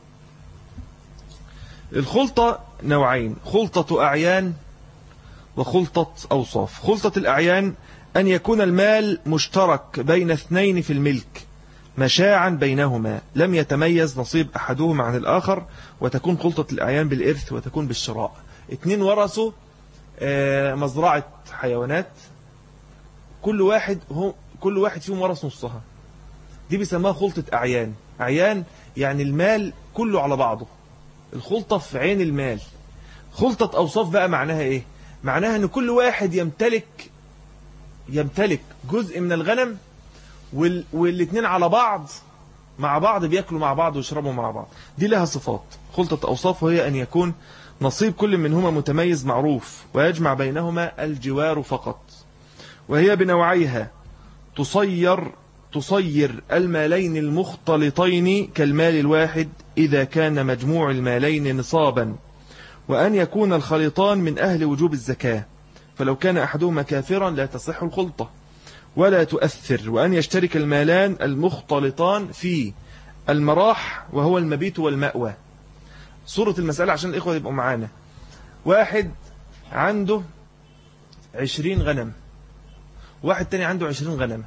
الخلطة نوعين، خلطة أعيان وخلطة أوصاف. خلطة الأعيان أن يكون المال مشترك بين اثنين في الملك مشاعا بينهما، لم يتميز نصيب أحدهما عن الآخر، وتكون خلطة الأعيان بالإرث وتكون بالشراء. اتنين ورثوا مزرعة حيوانات، كل واحد هو كل واحد فيهم ورث نصها، دي بيسموها خلطة أعيان. أعيان يعني المال كله على بعضه، الخلطة في عين المال. خلطة أوصاف بقى معناها إيه؟ معناها أن كل واحد يمتلك يمتلك جزء من الغنم، وال... والاثنين على بعض مع بعض بيأكلوا مع بعض ويشربوا مع بعض. دي لها صفات خلطة أوصاف، وهي أن يكون نصيب كل منهما متميز معروف، ويجمع بينهما الجوار فقط. وهي بنوعيها تصير تصير المالين المختلطين كالمال الواحد إذا كان مجموع المالين نصابا، وأن يكون الخليطان من أهل وجوب الزكاة، فلو كان أحدهما كافرا لا تصح الخلطة ولا تؤثر. وأن يشترك المالان المختلطان في المراح وهو المبيت والمأوى. صورة المسألة عشان الإخوة يبقوا معانا، واحد عنده عشرين غنم، واحد تاني عنده عشرين غنم،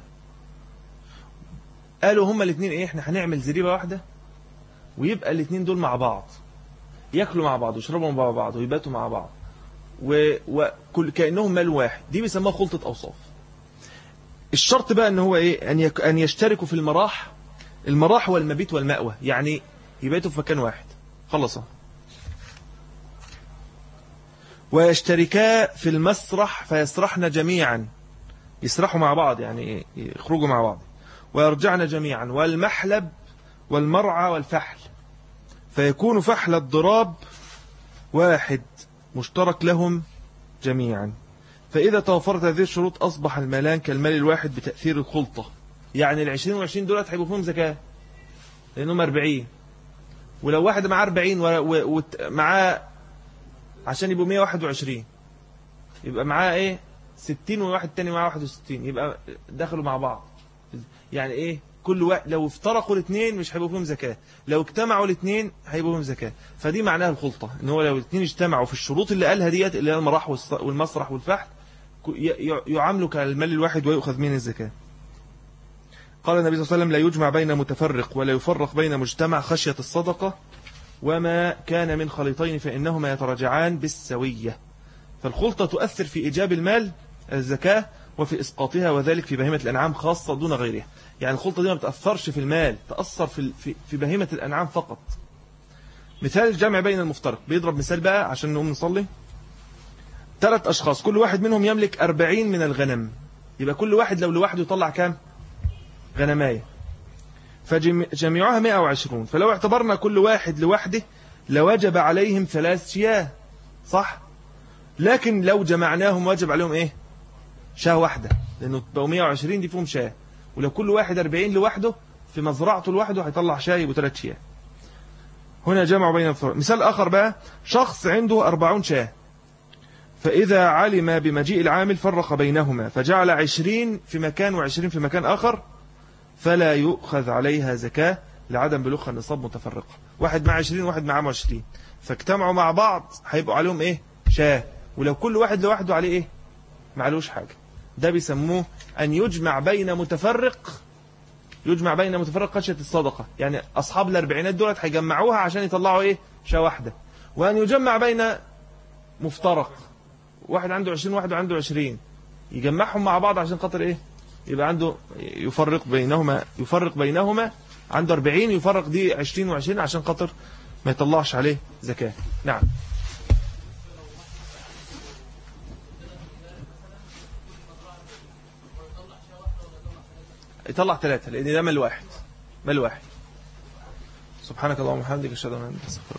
قالوا هما الاثنين ايه احنا هنعمل زريبة واحدة، ويبقى الاثنين دول مع بعض ياكلوا مع بعض ويشربوا مع بعض ويباتوا مع بعض، وكل كأنهم مال واحد. دي بيسموها خلطة أوصاف. الشرط بقى ان هو ايه ان يك... ان يشتركوا في المراح. المراح والمبيت والمأوى، يعني يباتوا في مكان واحد، خلصوا. ويشتركا في المسرح فيسرحن جميعا، يسرحوا مع بعض يعني يخرجوا مع بعض، ويرجعن جميعا. والمحلب والمرعى والفحل، فيكون فحل الضراب واحد مشترك لهم جميعا. فإذا توفرت هذه الشروط أصبح المالان كالمال الواحد بتأثير الخلطة. يعني العشرين والعشرين دولت هيبقوا فيهم زكاة لأنهم أربعين، ولو واحد معاه أربعين ومعاه عشان يبقوا مية واحد وعشرين يبقى معاه إيه ستين، وواحد تاني معاه واحد وستين، يبقى دخلوا مع بعض. يعني إيه كل واحد لو افترقوا الاثنين مش هيبقوا فيهم زكاة، لو اجتمعوا الاثنين هيبقوا فيهم زكاة. فدي معناها الخلطة، ان هو لو الاثنين اجتمعوا في الشروط اللي قالها ديت اللي هي المراح والمسرح والفحل يعاملوا كالمال الواحد ويؤخذ من الزكاة. قال النبي صلى الله عليه وسلم لا يجمع بين متفرق ولا يفرق بين مجتمع خشية الصدقة، وما كان من خليطين فإنهما يتراجعان بالسوية. فالخلطة تؤثر في إيجاب المال الزكاة وفي إسقاطها، وذلك في بهيمة الأنعام خاصة دون غيرها. يعني الخلطة دي ما بتأثرش في المال، تأثر في في بهيمة الأنعام فقط. مثال الجمع بين المفترق، بيضرب مثال بقى عشان نقوم نصلي. ثلاث أشخاص كل واحد منهم يملك أربعين من الغنم، يبقى كل واحد لو لوحده يطلع كام غنماية، فجميعها مئة وعشرين. فلو اعتبرنا كل واحد لوحده لوجب عليهم ثلاث شياه، صح؟ لكن لو جمعناهم وجب عليهم ايه؟ شاه واحدة، لأنه بقوا مئة وعشرين دي فيهم شاه. ولو كل واحد أربعين لوحده في مزرعته لوحده هيطلع شاه يبقوا ثلاث شياه. هنا جمعوا بين الفرق. مثال آخر بقى، شخص عنده أربعون شاه، فإذا علم بمجيء العامل فرق بينهما فجعل عشرين في مكان وعشرين في مكان آخر، فلا يؤخذ عليها زكاة لعدم بلوغها النصاب متفرقة. واحد مع عشرين واحد معاه عشرين، فاجتمعوا مع بعض هيبقوا عليهم ايه؟ شاه. ولو كل واحد لوحده عليه ايه؟ معلوش حاجة. ده بيسموه أن يجمع بين متفرق، يجمع بين متفرق خشية الصدقة. يعني أصحاب الأربعينات دولت هيجمعوها عشان يطلعوا ايه؟ شاه واحدة. وأن يجمع بين مفترق، واحد عنده عشرين واحد عنده عشرين، يجمعهم مع بعض عشان خاطر ايه؟ يبقى عنده يفرق بينهما، يفرق بينهما عنده أربعين يفرق دي عشرين وعشرين عشان خاطر ما يطلعش عليه زكاة. نعم. يطلع ثلاثة لأن ده مال واحد، مال واحد. سبحانك اللهم وبحمدك أشهد أن لا إله إلا أنت أستغفرك.